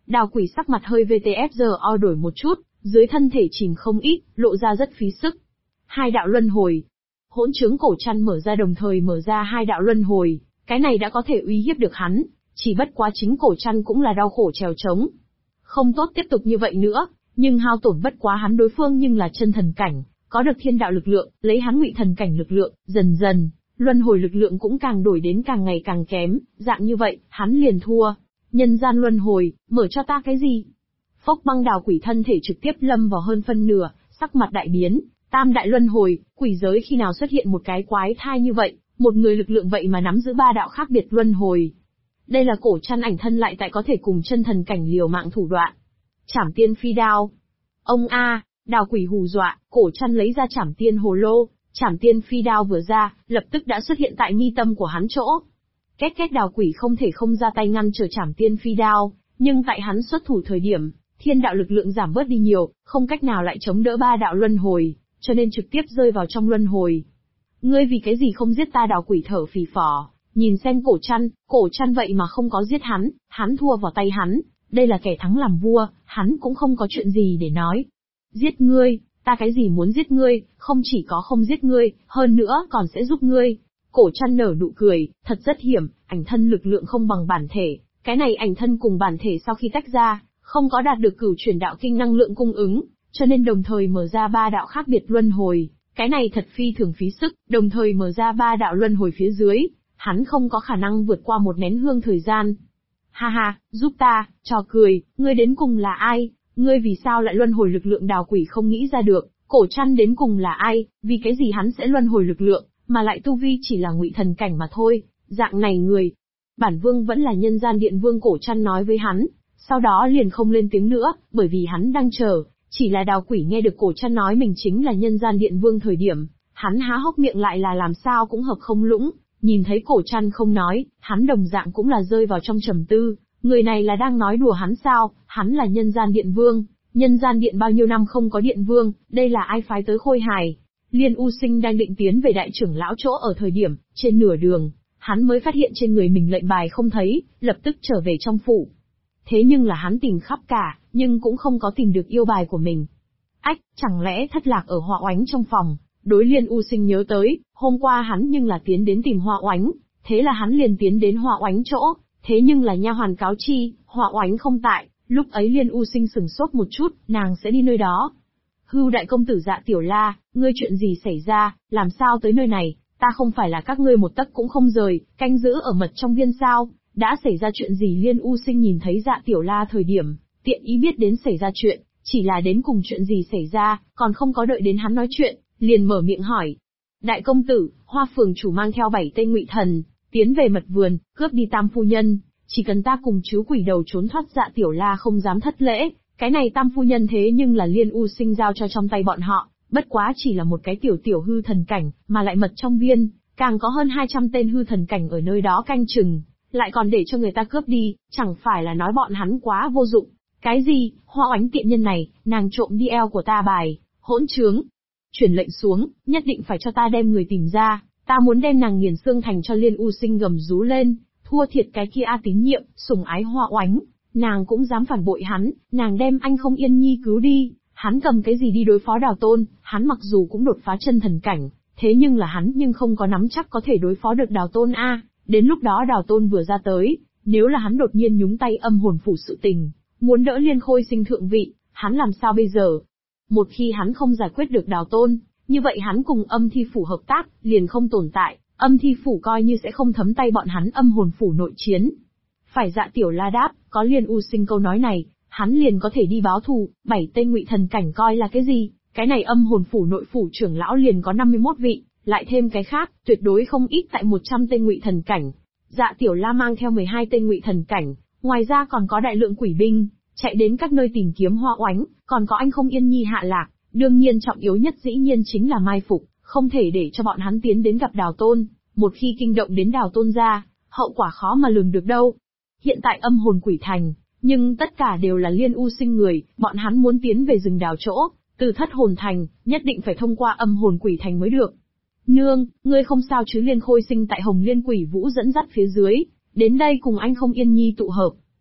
S1: Đào quỷ sắc mặt hơi VTFGO đổi một chút, dưới thân thể chìm không ít, lộ ra rất phí sức. Hai đạo luân hồi. Hỗn chứng cổ chăn mở ra đồng thời mở ra hai đạo luân hồi, cái này đã có thể uy hiếp được hắn, chỉ bất quá chính cổ chăn cũng là đau khổ trèo trống. Không tốt tiếp tục như vậy nữa, nhưng hao tổn bất quá hắn đối phương nhưng là chân thần cảnh, có được thiên đạo lực lượng, lấy hắn ngụy thần cảnh lực lượng, dần dần, luân hồi lực lượng cũng càng đổi đến càng ngày càng kém, dạng như vậy, hắn liền thua. Nhân gian luân hồi, mở cho ta cái gì? Phốc băng đào quỷ thân thể trực tiếp lâm vào hơn phân nửa, sắc mặt đại biến, tam đại luân hồi, quỷ giới khi nào xuất hiện một cái quái thai như vậy, một người lực lượng vậy mà nắm giữ ba đạo khác biệt luân hồi. Đây là cổ chăn ảnh thân lại tại có thể cùng chân thần cảnh liều mạng thủ đoạn. Trảm tiên phi đao. Ông a, đào quỷ hù dọa, cổ chăn lấy ra trảm tiên hồ lô, trảm tiên phi đao vừa ra, lập tức đã xuất hiện tại mi tâm của hắn chỗ. Két két đào quỷ không thể không ra tay ngăn trở trảm tiên phi đao, nhưng tại hắn xuất thủ thời điểm, thiên đạo lực lượng giảm bớt đi nhiều, không cách nào lại chống đỡ ba đạo luân hồi, cho nên trực tiếp rơi vào trong luân hồi. Ngươi vì cái gì không giết ta? Đào quỷ thở phì phò, nhìn xem cổ chăn vậy mà không có giết hắn thua vào tay hắn, đây là kẻ thắng làm vua, hắn cũng không có chuyện gì để nói. Giết ngươi, ta cái gì muốn giết ngươi, không chỉ có không giết ngươi, hơn nữa còn sẽ giúp ngươi. Cổ chăn nở nụ cười, thật rất hiểm, ảnh thân lực lượng không bằng bản thể, cái này ảnh thân cùng bản thể sau khi tách ra, không có đạt được cửu chuyển đạo kinh năng lượng cung ứng, cho nên đồng thời mở ra ba đạo khác biệt luân hồi, cái này thật phi thường phí sức, đồng thời mở ra ba đạo luân hồi phía dưới, hắn không có khả năng vượt qua một nén hương thời gian. Ha ha, giúp ta, trò cười, ngươi đến cùng là ai, ngươi vì sao lại luân hồi lực lượng? Đào quỷ không nghĩ ra được, cổ chăn đến cùng là ai, vì cái gì hắn sẽ luân hồi lực lượng, mà lại tu vi chỉ là ngụy thần cảnh mà thôi, dạng này người. Bản vương vẫn là nhân gian điện vương, cổ chăn nói với hắn, sau đó liền không lên tiếng nữa, bởi vì hắn đang chờ, chỉ là đào quỷ nghe được cổ chăn nói mình chính là nhân gian điện vương thời điểm, hắn há hốc miệng lại là làm sao cũng hợp không lũng, nhìn thấy cổ chăn không nói, hắn đồng dạng cũng là rơi vào trong trầm tư, người này là đang nói đùa hắn sao, hắn là nhân gian điện vương, nhân gian điện bao nhiêu năm không có điện vương, đây là ai phái tới khôi hài. Liên U Sinh đang định tiến về đại trưởng lão chỗ ở thời điểm, trên nửa đường, hắn mới phát hiện trên người mình lệnh bài không thấy, lập tức trở về trong phủ. Thế nhưng là hắn tìm khắp cả, nhưng cũng không có tìm được yêu bài của mình. Ách, chẳng lẽ thất lạc ở Hoa Oánh trong phòng? Đối Liên U Sinh nhớ tới, hôm qua hắn nhưng là tiến đến tìm Hoa Oánh, thế là hắn liền tiến đến Hoa Oánh chỗ, thế nhưng là nha hoàn cáo chi, Hoa Oánh không tại, lúc ấy Liên U Sinh sửng sốt một chút, nàng sẽ đi nơi đó. Hưu đại công tử Dạ Tiểu La, ngươi chuyện gì xảy ra, làm sao tới nơi này, ta không phải là các ngươi một tấc cũng không rời, canh giữ ở mật trong viên sao, đã xảy ra chuyện gì? Liên U Sinh nhìn thấy Dạ Tiểu La thời điểm, tiện ý biết đến xảy ra chuyện, chỉ là đến cùng chuyện gì xảy ra, còn không có đợi đến hắn nói chuyện, liền mở miệng hỏi. Đại công tử, Hoa phường chủ mang theo 7 tên ngụy thần, tiến về mật vườn, cướp đi Tam phu nhân, chỉ cần ta cùng chứ quỷ đầu trốn thoát. Dạ Tiểu La không dám thất lễ, cái này Tam phu nhân thế nhưng là Liên U Sinh giao cho trong tay bọn họ, bất quá chỉ là một cái tiểu hư thần cảnh, mà lại mật trong viên, càng có hơn 200 tên hư thần cảnh ở nơi đó canh chừng, lại còn để cho người ta cướp đi, chẳng phải là nói bọn hắn quá vô dụng. Cái gì, Hoa Oánh tiện nhân này, nàng trộm đi eo của ta bài, hỗn trướng. Chuyển lệnh xuống, nhất định phải cho ta đem người tìm ra, ta muốn đem nàng nghiền xương thành cho. Liên U Sinh gầm rú lên, thua thiệt cái kia A tín nhiệm, sủng ái Hoa Oánh, nàng cũng dám phản bội hắn, nàng đem anh không yên nhi cứu đi, hắn cầm cái gì đi đối phó Đào Tôn, hắn mặc dù cũng đột phá chân thần cảnh, thế nhưng là hắn nhưng không có nắm chắc có thể đối phó được Đào Tôn a. Đến lúc đó Đào Tôn vừa ra tới, nếu là hắn đột nhiên nhúng tay âm hồn phủ sự tình, muốn đỡ Liên Khôi Sinh thượng vị, hắn làm sao bây giờ? Một khi hắn không giải quyết được Đào Tôn, như vậy hắn cùng âm thi phủ hợp tác, liền không tồn tại, âm thi phủ coi như sẽ không thấm tay bọn hắn âm hồn phủ nội chiến. Phải. Dạ Tiểu La đáp, có Liên U Sinh câu nói này, hắn liền có thể đi báo thù. 7 tên ngụy thần cảnh coi là cái gì, cái này âm hồn phủ nội phủ trưởng lão liền có 51 vị, lại thêm cái khác, tuyệt đối không ít tại 100 tên ngụy thần cảnh. Dạ Tiểu La mang theo 12 tên ngụy thần cảnh, ngoài ra còn có đại lượng quỷ binh, chạy đến các nơi tìm kiếm Hoa Oánh, còn có anh không yên nhi hạ lạc, đương nhiên trọng yếu nhất dĩ nhiên chính là mai phục, không thể để cho bọn hắn tiến đến gặp Đào Tôn, một khi kinh động đến Đào Tôn ra, hậu quả khó mà lường được đâu. Hiện tại âm hồn quỷ thành, nhưng tất cả đều là Liên U Sinh người, bọn hắn muốn tiến về rừng đào chỗ, từ Thất Hồn Thành, nhất định phải thông qua âm hồn quỷ thành mới được. Nương, ngươi không sao chứ? Liên Khôi Sinh tại Hồng Liên Quỷ Vũ dẫn dắt phía dưới, đến đây cùng anh không yên nhi tụ hợp.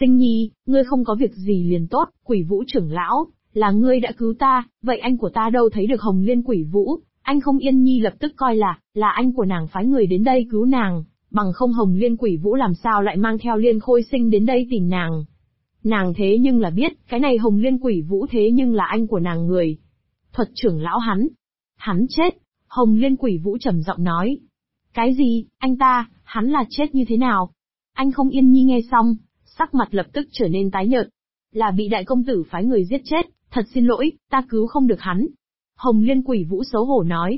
S1: Sinh nhi, ngươi không có việc gì liền tốt, Quỷ Vũ trưởng lão, là ngươi đã cứu ta, vậy anh của ta đâu thấy được Hồng Liên Quỷ Vũ, anh không Yên Nhi lập tức coi là anh của nàng phái người đến đây cứu nàng, bằng không Hồng Liên Quỷ Vũ làm sao lại mang theo Liên Khôi Sinh đến đây tìm nàng. Nàng thế nhưng là biết, cái này Hồng Liên Quỷ Vũ thế nhưng là anh của nàng người. Thuật trưởng lão hắn chết, Hồng Liên Quỷ Vũ trầm giọng nói. Cái gì, anh ta, hắn là chết như thế nào? Anh không Yên Nhi nghe xong, sắc mặt lập tức trở nên tái nhợt. Là bị đại công tử phái người giết chết, thật xin lỗi, ta cứu không được hắn. Hồng Liên Quỷ Vũ xấu hổ nói.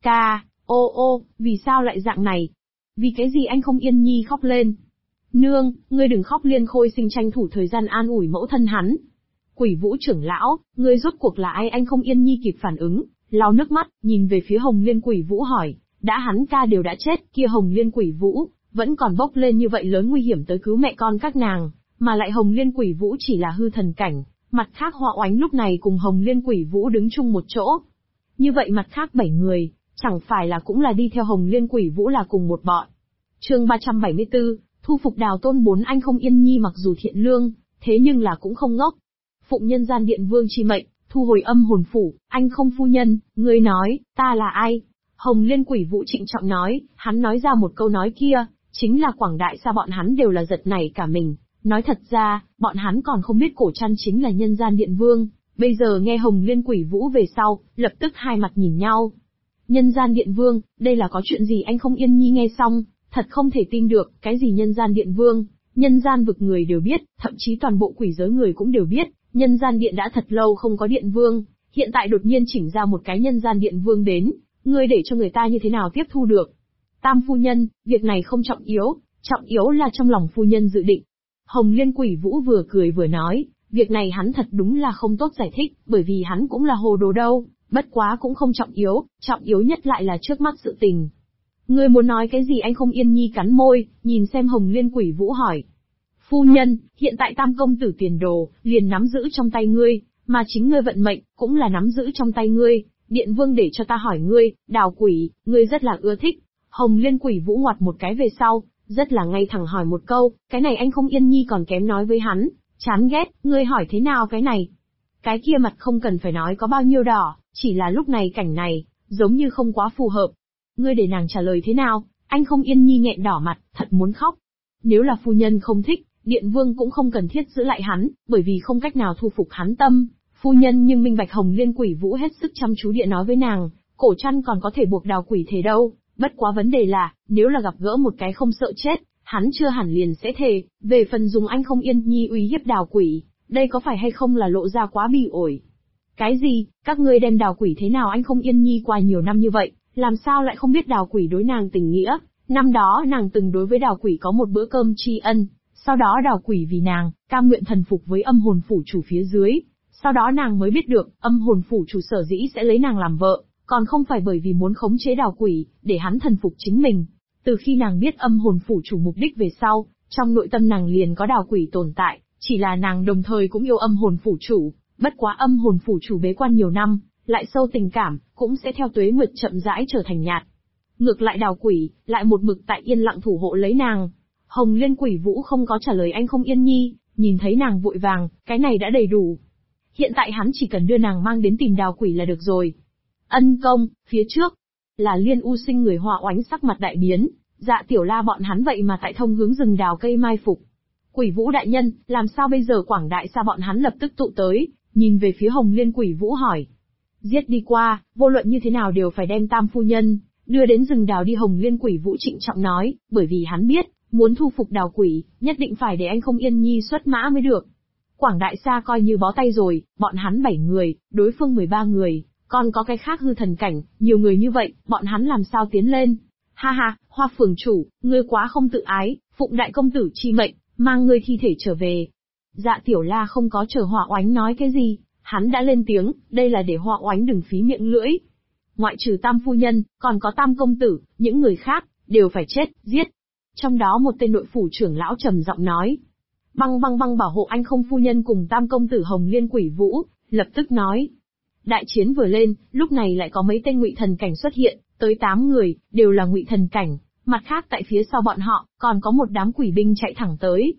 S1: Ô, vì sao lại dạng này? Vì cái gì anh không Yên Nhi khóc lên? Nương, ngươi đừng khóc, Liên Khôi Sinh tranh thủ thời gian an ủi mẫu thân hắn. Quỷ Vũ trưởng lão, ngươi rốt cuộc là ai? Anh không Yên Nhi kịp phản ứng, lau nước mắt, nhìn về phía Hồng Liên Quỷ Vũ hỏi, đã hắn ca đều đã chết, kia Hồng Liên Quỷ Vũ, vẫn còn bốc lên như vậy lớn nguy hiểm tới cứu mẹ con các nàng, mà lại Hồng Liên Quỷ Vũ chỉ là hư thần cảnh, mặt khác Hoa Oánh lúc này cùng Hồng Liên Quỷ Vũ đứng chung một chỗ. Như vậy mặt khác 7 người, chẳng phải là cũng là đi theo Hồng Liên Quỷ Vũ là cùng một bọn. Chương 374, thu phục Đào Tôn. 4. Anh không Yên Nhi mặc dù thiện lương, thế nhưng là cũng không ngốc. Phụng nhân gian điện vương chi mệnh, thu hồi âm hồn phủ. Anh không phu nhân, ngươi nói, ta là ai? Hồng Liên Quỷ Vũ trịnh trọng nói, hắn nói ra một câu nói kia, chính là Quảng Đại Sa bọn hắn đều là giật nảy cả mình. Nói thật ra, bọn hắn còn không biết Cổ Trăn chính là nhân gian điện vương, bây giờ nghe Hồng Liên Quỷ Vũ về sau, lập tức hai mặt nhìn nhau. Nhân gian điện vương, đây là có chuyện gì? Anh không Yên Nhi nghe xong, thật không thể tin được, cái gì nhân gian điện vương, nhân gian vực người đều biết, thậm chí toàn bộ quỷ giới người cũng đều biết, nhân gian điện đã thật lâu không có điện vương, hiện tại đột nhiên chỉnh ra một cái nhân gian điện vương đến, ngươi để cho người ta như thế nào tiếp thu được? Tam phu nhân, việc này không trọng yếu là trong lòng phu nhân dự định. Hồng Liên Quỷ Vũ vừa cười vừa nói, việc này hắn thật đúng là không tốt giải thích, bởi vì hắn cũng là hồ đồ đâu, bất quá cũng không trọng yếu nhất lại là trước mắt sự tình. Ngươi muốn nói cái gì? Anh không Yên Nhi cắn môi, nhìn xem Hồng Liên Quỷ Vũ hỏi. Phu nhân, hiện tại Tam công tử tiền đồ, liền nắm giữ trong tay ngươi, mà chính ngươi vận mệnh, cũng là nắm giữ trong tay ngươi, điện vương để cho ta hỏi ngươi, Đào Quỷ, ngươi rất là ưa thích. Hồng Liên Quỷ Vũ ngoặt một cái về sau, rất là ngay thẳng hỏi một câu, cái này anh không Yên Nhi còn kém nói với hắn, chán ghét, ngươi hỏi thế nào cái này? Cái kia mặt không cần phải nói có bao nhiêu đỏ, chỉ là lúc này cảnh này, giống như không quá phù hợp. Ngươi để nàng trả lời thế nào? Anh không Yên Nhi nghẹn đỏ mặt, thật muốn khóc. Nếu là phu nhân không thích, điện vương cũng không cần thiết giữ lại hắn, bởi vì không cách nào thu phục hắn tâm. Phu nhân nhưng minh bạch. Hồng Liên Quỷ Vũ hết sức chăm chú điện nói với nàng, Cổ Trăn còn có thể buộc Đào Quỷ thề đâu, bất quá vấn đề là, nếu là gặp gỡ một cái không sợ chết, hắn chưa hẳn liền sẽ thề. Về phần dùng anh không Yên Nhi uy hiếp Đào Quỷ, đây có phải hay không là lộ ra quá bỉ ổi? Cái gì? Các ngươi đem Đào Quỷ thế nào? Anh không Yên Nhi qua nhiều năm như vậy, làm sao lại không biết Đào Quỷ đối nàng tình nghĩa? Năm đó nàng từng đối với Đào Quỷ có một bữa cơm tri ân, sau đó Đào Quỷ vì nàng, cam nguyện thần phục với âm hồn phủ chủ phía dưới. Sau đó nàng mới biết được, âm hồn phủ chủ sở dĩ sẽ lấy nàng làm vợ, còn không phải bởi vì muốn khống chế Đào Quỷ, để hắn thần phục chính mình. Từ khi nàng biết âm hồn phủ chủ mục đích về sau, trong nội tâm nàng liền có Đào Quỷ tồn tại, chỉ là nàng đồng thời cũng yêu âm hồn phủ chủ, bất quá âm hồn phủ chủ bế quan nhiều năm, lại sâu tình cảm, cũng sẽ theo tuế nguyệt chậm rãi trở thành nhạt. Ngược lại Đào Quỷ, lại một mực tại yên lặng thủ hộ lấy nàng. Hồng Liên Quỷ Vũ không có trả lời anh không Yên Nhi, nhìn thấy nàng vội vàng, cái này đã đầy đủ. Hiện tại hắn chỉ cần đưa nàng mang đến tìm Đào Quỷ là được rồi. Ân công, phía trước, là Liên U Sinh người Hoa Oánh sắc mặt đại biến, Dạ Tiểu La bọn hắn vậy mà tại thông hướng rừng đào cây mai phục. Quỷ Vũ đại nhân, làm sao bây giờ? Quảng Đại Sa bọn hắn lập tức tụ tới, nhìn về phía Hồng Liên Quỷ Vũ hỏi. Giết đi qua, vô luận như thế nào đều phải đem Tam phu nhân đưa đến rừng đào đi. Hồng Liên Quỷ Vũ trịnh trọng nói, bởi vì hắn biết, muốn thu phục Đào Quỷ, nhất định phải để anh không Yên Nhi xuất mã mới được. Quảng Đại Sa coi như bó tay rồi, bọn hắn 7 người, đối phương 13 người, còn có cái khác hư thần cảnh, nhiều người như vậy, bọn hắn làm sao tiến lên? Ha ha, Hoa phường chủ, ngươi quá không tự ái, phụng đại công tử chi mệnh, mang ngươi thi thể trở về. Dạ Tiểu La không có chờ Hoa Oánh nói cái gì, hắn đã lên tiếng, đây là để Hoa Oánh đừng phí miệng lưỡi. Ngoại trừ Tam phu nhân, còn có Tam công tử, những người khác đều phải chết, giết. Trong đó một tên nội phủ trưởng lão trầm giọng nói. Băng bảo hộ anh không phu nhân cùng Tam công tử. Hồng Liên Quỷ Vũ lập tức nói. Đại chiến vừa lên, lúc này lại có mấy tên ngụy thần cảnh xuất hiện, tới 8 người, đều là ngụy thần cảnh, mặt khác tại phía sau bọn họ, còn có một đám quỷ binh chạy thẳng tới.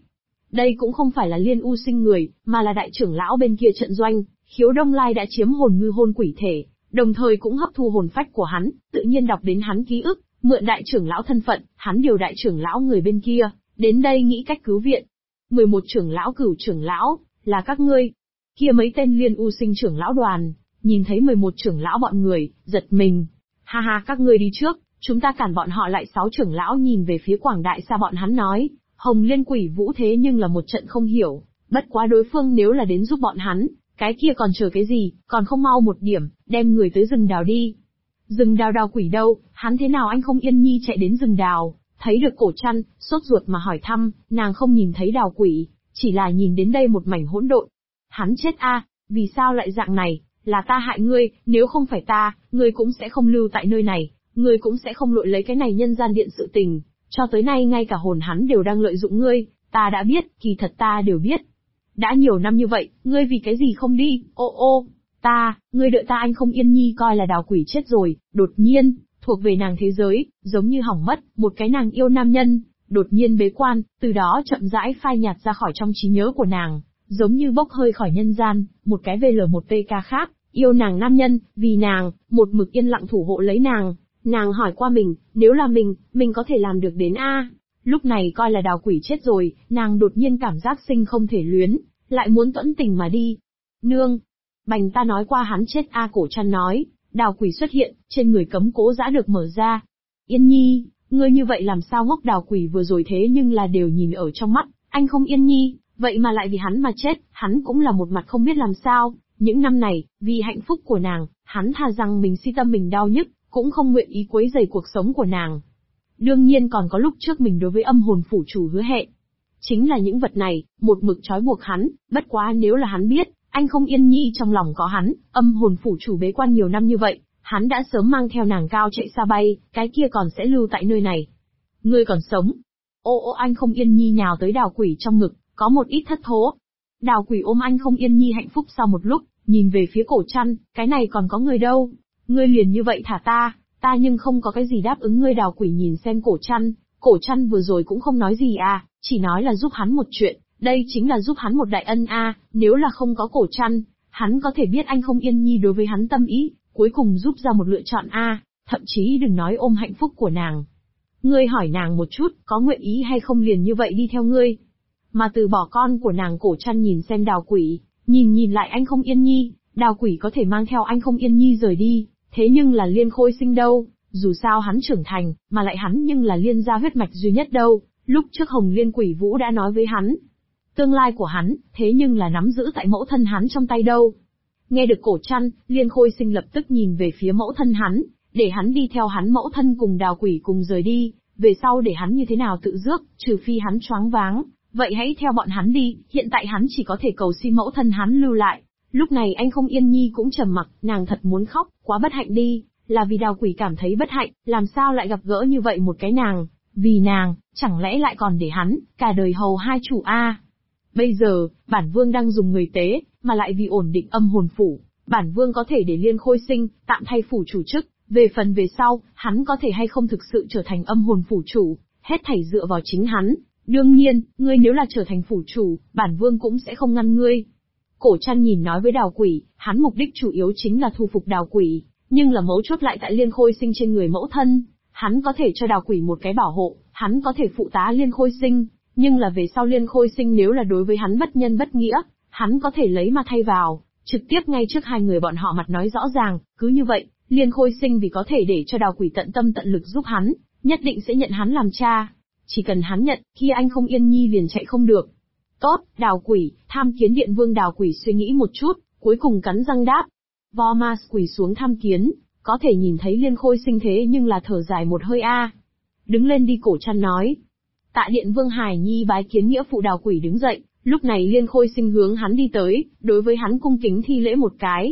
S1: Đây cũng không phải là Liên U Sinh người, mà là đại trưởng lão bên kia trận doanh, Khiếu Đông Lai đã chiếm hồn ngư hôn quỷ thể, đồng thời cũng hấp thu hồn phách của hắn, tự nhiên đọc đến hắn ký ức, mượn đại trưởng lão thân phận, hắn điều đại trưởng lão người bên kia, đến đây nghĩ cách cứu viện. 11 trưởng lão cửu trưởng lão, là các ngươi. Kia mấy tên Liên U Sinh trưởng lão đoàn, nhìn thấy 11 trưởng lão bọn người, giật mình. Ha ha, các ngươi đi trước, chúng ta cản bọn họ lại. 6 trưởng lão nhìn về phía Quảng Đại Sa bọn hắn nói, Hồng Liên Quỷ Vũ thế nhưng là một trận không hiểu, bất quá đối phương nếu là đến giúp bọn hắn, cái kia còn chờ cái gì, còn không mau một điểm, đem người tới rừng đào đi. Rừng đào đào quỷ đâu, hắn thế nào anh không yên nhi chạy đến rừng đào, thấy được Cổ Trăn, sốt ruột mà hỏi thăm, nàng không nhìn thấy đào quỷ, chỉ là nhìn đến đây một mảnh hỗn độn. Hắn chết a, vì sao lại dạng này, là ta hại ngươi, nếu không phải ta, ngươi cũng sẽ không lưu tại nơi này, ngươi cũng sẽ không lội lấy cái này nhân gian điện sự tình, cho tới nay ngay cả hồn hắn đều đang lợi dụng ngươi, ta đã biết, kỳ thật ta đều biết. Đã nhiều năm như vậy, ngươi vì cái gì không đi, ô, ngươi đợi ta anh không yên nhi coi là đào quỷ chết rồi, đột nhiên, thuộc về nàng thế giới, giống như hỏng mất, một cái nàng yêu nam nhân, đột nhiên bế quan, từ đó chậm rãi phai nhạt ra khỏi trong trí nhớ của nàng, giống như bốc hơi khỏi nhân gian, một cái VL1PK khác, yêu nàng nam nhân, vì nàng, một mực yên lặng thủ hộ lấy nàng. Nàng hỏi qua mình, nếu là mình có thể làm được đến a? Lúc này coi là đào quỷ chết rồi, nàng đột nhiên cảm giác sinh không thể luyến, lại muốn tuẫn tình mà đi. Nương, bành ta nói qua hắn chết a. Cổ Trăn nói, đào quỷ xuất hiện, trên người cấm cố giã được mở ra. Yên nhi, ngươi như vậy làm sao ngốc, đào quỷ vừa rồi thế nhưng là đều nhìn ở trong mắt, anh không yên nhi, vậy mà lại vì hắn mà chết, hắn cũng là một mặt không biết làm sao. Những năm này, vì hạnh phúc của nàng, hắn thà rằng mình si tâm mình đau nhức, cũng không nguyện ý quấy rầy cuộc sống của nàng. Đương nhiên còn có lúc trước mình đối với âm hồn phủ chủ hứa hẹn. Chính là những vật này, một mực trói buộc hắn, bất quá nếu là hắn biết, anh không yên nhi trong lòng có hắn, âm hồn phủ chủ bế quan nhiều năm như vậy, hắn đã sớm mang theo nàng cao chạy xa bay, cái kia còn sẽ lưu tại nơi này. Ngươi còn sống. Ô anh không yên nhi nhào tới đào quỷ trong ngực, có một ít thất thố. Đào quỷ ôm anh không yên nhi hạnh phúc sau một lúc, nhìn về phía Cổ Trăn, cái này còn có người đâu. Ngươi liền như vậy thả ta nhưng không có cái gì đáp ứng ngươi. Đào quỷ nhìn xem Cổ Trăn vừa rồi cũng không nói gì à, chỉ nói là giúp hắn một chuyện, đây chính là giúp hắn một đại ân a. Nếu là không có Cổ Trăn, hắn có thể biết anh không yên nhi đối với hắn tâm ý, cuối cùng giúp ra một lựa chọn a, thậm chí đừng nói ôm hạnh phúc của nàng. Ngươi hỏi nàng một chút, có nguyện ý hay không liền như vậy đi theo ngươi. Mà từ bỏ con của nàng. Cổ Trăn nhìn xem đào quỷ, nhìn lại anh không yên nhi, đào quỷ có thể mang theo anh không yên nhi rời đi, thế nhưng là Liên Khôi Sinh đâu, dù sao hắn trưởng thành, mà lại hắn nhưng là Liên gia huyết mạch duy nhất đâu, lúc trước Hồng Liên Quỷ Vũ đã nói với hắn. Tương lai của hắn, thế nhưng là nắm giữ tại mẫu thân hắn trong tay đâu. Nghe được Cổ Trăn, Liên Khôi Sinh lập tức nhìn về phía mẫu thân hắn, để hắn đi theo hắn mẫu thân cùng đào quỷ cùng rời đi, về sau để hắn như thế nào tự rước, trừ phi hắn choáng váng, vậy hãy theo bọn hắn đi, hiện tại hắn chỉ có thể cầu xin mẫu thân hắn lưu lại. Lúc này anh không yên nhi cũng trầm mặc, nàng thật muốn khóc, quá bất hạnh đi, là vì đào quỷ cảm thấy bất hạnh, làm sao lại gặp gỡ như vậy một cái nàng, vì nàng, chẳng lẽ lại còn để hắn, cả đời hầu hai chủ a. Bây giờ, bản vương đang dùng người tế, mà lại vì ổn định âm hồn phủ, bản vương có thể để Liên Khôi Sinh, tạm thay phủ chủ chức, về phần về sau, hắn có thể hay không thực sự trở thành âm hồn phủ chủ, hết thảy dựa vào chính hắn. Đương nhiên, ngươi nếu là trở thành phủ chủ, bản vương cũng sẽ không ngăn ngươi. Cổ Trăn nhìn nói với đào quỷ, hắn mục đích chủ yếu chính là thu phục đào quỷ, nhưng là mấu chốt lại tại Liên Khôi Sinh trên người mẫu thân. Hắn có thể cho đào quỷ một cái bảo hộ, hắn có thể phụ tá Liên Khôi Sinh, nhưng là về sau Liên Khôi Sinh nếu là đối với hắn bất nhân bất nghĩa, hắn có thể lấy mà thay vào, trực tiếp ngay trước hai người bọn họ mặt nói rõ ràng, cứ như vậy, Liên Khôi Sinh vì có thể để cho đào quỷ tận tâm tận lực giúp hắn, nhất định sẽ nhận hắn làm cha. Chỉ cần hắn nhận, khi anh không yên nhi liền chạy không được. Tốt, đào quỷ, tham kiến điện vương. Đào quỷ suy nghĩ một chút, cuối cùng cắn răng đáp. Vomas quỳ xuống tham kiến, có thể nhìn thấy Liên Khôi Sinh thế nhưng là thở dài một hơi a. Đứng lên đi. Cổ Trăn nói. Tạ điện vương Hải Nhi bái kiến nghĩa phụ. Đào quỷ đứng dậy, lúc này Liên Khôi Sinh hướng hắn đi tới, đối với hắn cung kính thi lễ một cái.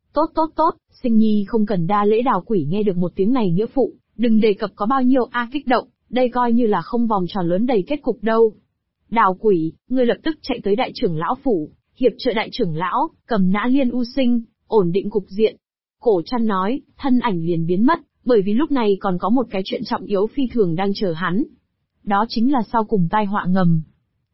S1: Tốt, Sinh Nhi không cần đa lễ. Đào quỷ nghe được một tiếng này nghĩa phụ, đừng đề cập có bao nhiêu kích động, đây coi như là không vòng tròn lớn đầy kết cục đâu. Đào quỷ, ngươi lập tức chạy tới đại trưởng lão phủ, hiệp trợ đại trưởng lão, cầm nã Liên U Sinh, ổn định cục diện. Cổ Trăn nói, thân ảnh liền biến mất, bởi vì lúc này còn có một cái chuyện trọng yếu phi thường đang chờ hắn. Đó chính là sau cùng tai họa ngầm.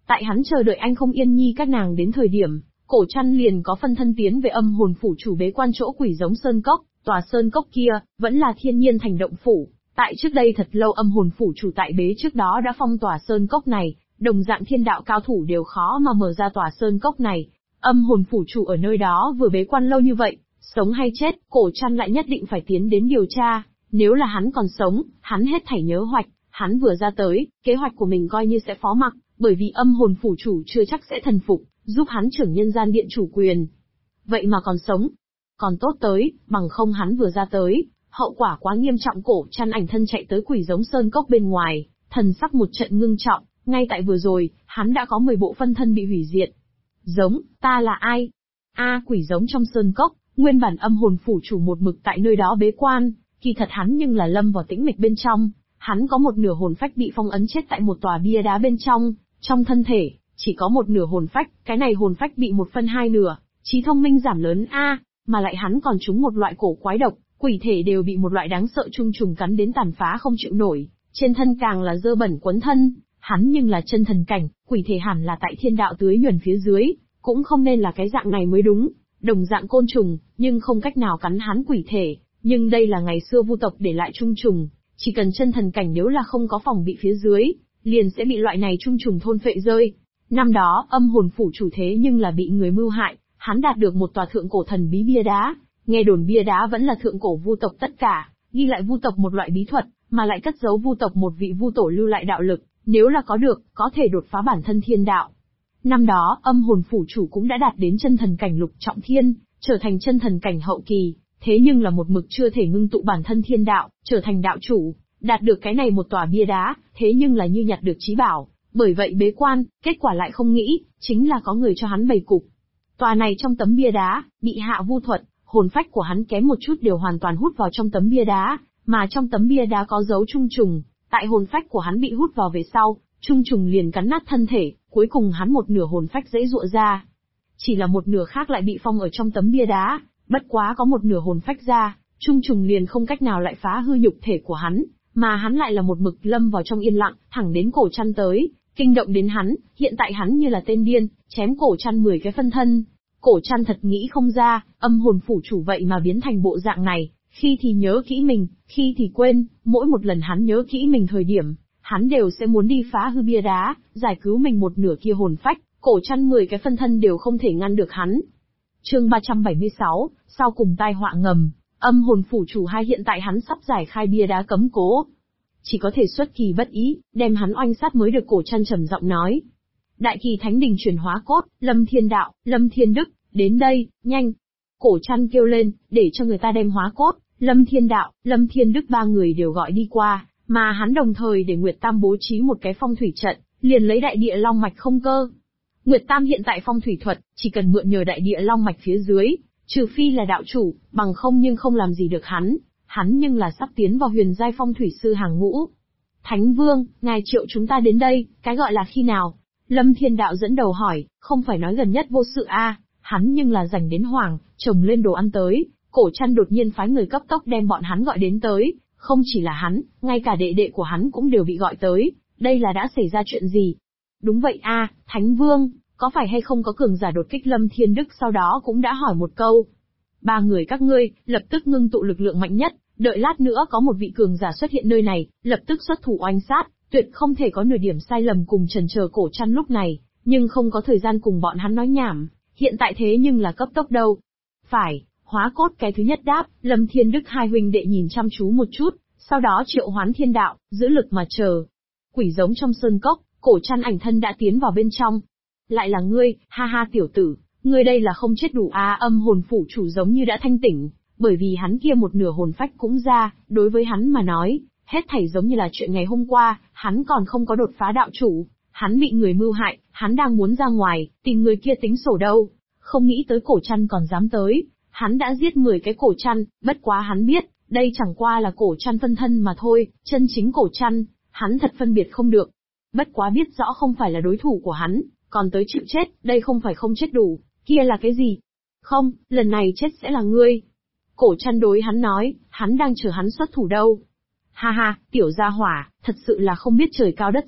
S1: Tại hắn chờ đợi anh không yên nhi các nàng đến thời điểm, Cổ Trăn liền có phân thân tiến về âm hồn phủ chủ bế quan chỗ quỷ giống sơn cốc, tòa sơn cốc kia, vẫn là thiên nhiên thành động phủ. Tại trước đây thật lâu âm hồn phủ chủ tại bế trước đó đã phong tòa sơn cốc này, đồng dạng thiên đạo cao thủ đều khó mà mở ra tòa sơn cốc này. Âm hồn phủ chủ ở nơi đó vừa bế quan lâu như vậy, sống hay chết, Cổ Trăn lại nhất định phải tiến đến điều tra. Nếu là hắn còn sống, hắn hết thảy nhớ hoạch, hắn vừa ra tới, kế hoạch của mình coi như sẽ phó mặc, bởi vì âm hồn phủ chủ chưa chắc sẽ thần phục, giúp hắn trưởng nhân gian điện chủ quyền. Vậy mà còn sống, còn tốt tới, bằng không hắn vừa ra tới, hậu quả quá nghiêm trọng. Cổ Trăn ảnh thân chạy tới quỷ giống sơn cốc bên ngoài, thần sắc một trận ngưng trọng, ngay tại vừa rồi, hắn đã có 10 bộ phân thân bị hủy diệt. Giống, ta là ai? Quỷ giống trong sơn cốc, nguyên bản âm hồn phủ chủ một mực tại nơi đó bế quan, kỳ thật hắn nhưng là lâm vào tĩnh mịch bên trong, hắn có một nửa hồn phách bị phong ấn chết tại một tòa bia đá bên trong thân thể, chỉ có một nửa hồn phách, cái này hồn phách bị 1/2 nửa, trí thông minh giảm lớn mà lại hắn còn trúng một loại cổ quái độc, quỷ thể đều bị một loại đáng sợ trung trùng cắn đến tàn phá không chịu nổi, trên thân càng là dơ bẩn quấn thân, hắn nhưng là chân thần cảnh, quỷ thể hẳn là tại thiên đạo tưới nhuần phía dưới, cũng không nên là cái dạng này mới đúng, đồng dạng côn trùng, nhưng không cách nào cắn hắn quỷ thể, nhưng đây là ngày xưa vu tộc để lại trung trùng, chỉ cần chân thần cảnh nếu là không có phòng bị phía dưới, liền sẽ bị loại này trung trùng thôn phệ rơi. Năm đó, âm hồn phủ chủ thế nhưng là bị người mưu hại, hắn đạt được một tòa thượng cổ thần bí bia đá, nghe đồn bia đá vẫn là thượng cổ vu tộc tất cả, ghi lại vu tộc một loại bí thuật, mà lại cất giấu vu tộc một vị vu tổ lưu lại đạo lực, nếu là có được, có thể đột phá bản thân thiên đạo. Năm đó, âm hồn phủ chủ cũng đã đạt đến chân thần cảnh lục trọng thiên, trở thành chân thần cảnh hậu kỳ, thế nhưng là một mực chưa thể ngưng tụ bản thân thiên đạo, trở thành đạo chủ, đạt được cái này một tòa bia đá, thế nhưng là như nhặt được chí bảo, bởi vậy bế quan, kết quả lại không nghĩ, chính là có người cho hắn bày cục. Tòa này trong tấm bia đá, bị hạ vu thuật, hồn phách của hắn kém một chút đều hoàn toàn hút vào trong tấm bia đá, mà trong tấm bia đá có dấu trung trùng, tại hồn phách của hắn bị hút vào về sau, trung trùng liền cắn nát thân thể, cuối cùng hắn một nửa hồn phách dễ dụa ra. Chỉ là một nửa khác lại bị phong ở trong tấm bia đá, bất quá có một nửa hồn phách ra, trung trùng liền không cách nào lại phá hư nhục thể của hắn, mà hắn lại là một mực lâm vào trong yên lặng, thẳng đến Cổ Trăn tới, kinh động đến hắn, hiện tại hắn như là tên điên, chém Cổ Trăn 10 cái phân thân. Cổ Trăn thật nghĩ không ra, âm hồn phủ chủ vậy mà biến thành bộ dạng này, khi thì nhớ kỹ mình, khi thì quên, mỗi một lần hắn nhớ kỹ mình thời điểm, hắn đều sẽ muốn đi phá hư bia đá, giải cứu mình một nửa kia hồn phách, Cổ Trăn 10 cái phân thân đều không thể ngăn được hắn. Chương 376, sau cùng tai họa ngầm, âm hồn phủ chủ hai hiện tại hắn sắp giải khai bia đá cấm cố. Chỉ có thể xuất kỳ bất ý, đem hắn oanh sát mới được. Cổ Trăn trầm giọng nói. Đại kỳ thánh đình chuyển hóa cốt, Lâm Thiên Đạo, Lâm Thiên Đức, đến đây, nhanh. Cổ Trăn kêu lên, để cho người ta đem hóa cốt, Lâm Thiên Đạo, Lâm Thiên Đức ba người đều gọi đi qua, mà hắn đồng thời để Nguyệt Tam bố trí một cái phong thủy trận, liền lấy đại địa long mạch không cơ. Nguyệt Tam hiện tại phong thủy thuật, chỉ cần mượn nhờ đại địa long mạch phía dưới, trừ phi là đạo chủ, bằng không nhưng không làm gì được hắn nhưng là sắp tiến vào huyền giai phong thủy sư hàng ngũ. Thánh Vương, ngài triệu chúng ta đến đây, cái gọi là khi nào? Lâm Thiên Đạo dẫn đầu hỏi, không phải nói gần nhất vô sự hắn nhưng là rảnh đến hoảng, trồng lên đồ ăn tới. Cổ Trăn đột nhiên phái người cấp tốc đem bọn hắn gọi đến tới, không chỉ là hắn, ngay cả đệ đệ của hắn cũng đều bị gọi tới, đây là đã xảy ra chuyện gì? Đúng vậy Thánh Vương, có phải hay không có cường giả đột kích? Lâm Thiên Đức sau đó cũng đã hỏi một câu. Ba người các ngươi, lập tức ngưng tụ lực lượng mạnh nhất, đợi lát nữa có một vị cường giả xuất hiện nơi này, lập tức xuất thủ oanh sát, tuyệt không thể có nửa điểm sai lầm. Cùng chần chờ Cổ Trăn lúc này, nhưng không có thời gian cùng bọn hắn nói nhảm, hiện tại thế nhưng là cấp tốc đâu. Phải, hóa cốt cái thứ nhất đáp. Lâm Thiên Đức hai huynh đệ nhìn chăm chú một chút, sau đó triệu hoán thiên đạo, giữ lực mà chờ. Quỷ giống trong sơn cốc, Cổ Trăn ảnh thân đã tiến vào bên trong. Lại là ngươi, ha ha tiểu tử, ngươi đây là không chết đủ âm hồn phủ chủ giống như đã thanh tỉnh, bởi vì hắn kia một nửa hồn phách cũng ra, đối với hắn mà nói, hết thảy giống như là chuyện ngày hôm qua, hắn còn không có đột phá đạo chủ, hắn bị người mưu hại, hắn đang muốn ra ngoài, tìm người kia tính sổ đâu, không nghĩ tới Cổ Trăn còn dám tới, hắn đã giết 10 cái Cổ Trăn, bất quá hắn biết, đây chẳng qua là Cổ Trăn phân thân mà thôi, chân chính Cổ Trăn, hắn thật phân biệt không được. Bất quá biết rõ không phải là đối thủ của hắn, còn tới chịu chết, đây không phải không chết đủ, kia là cái gì? Không, lần này chết sẽ là ngươi. Cổ Trăn đối hắn nói, hắn đang chờ hắn xuất thủ đâu. Ha ha, tiểu gia hỏa, thật sự là không biết trời cao đất rộng,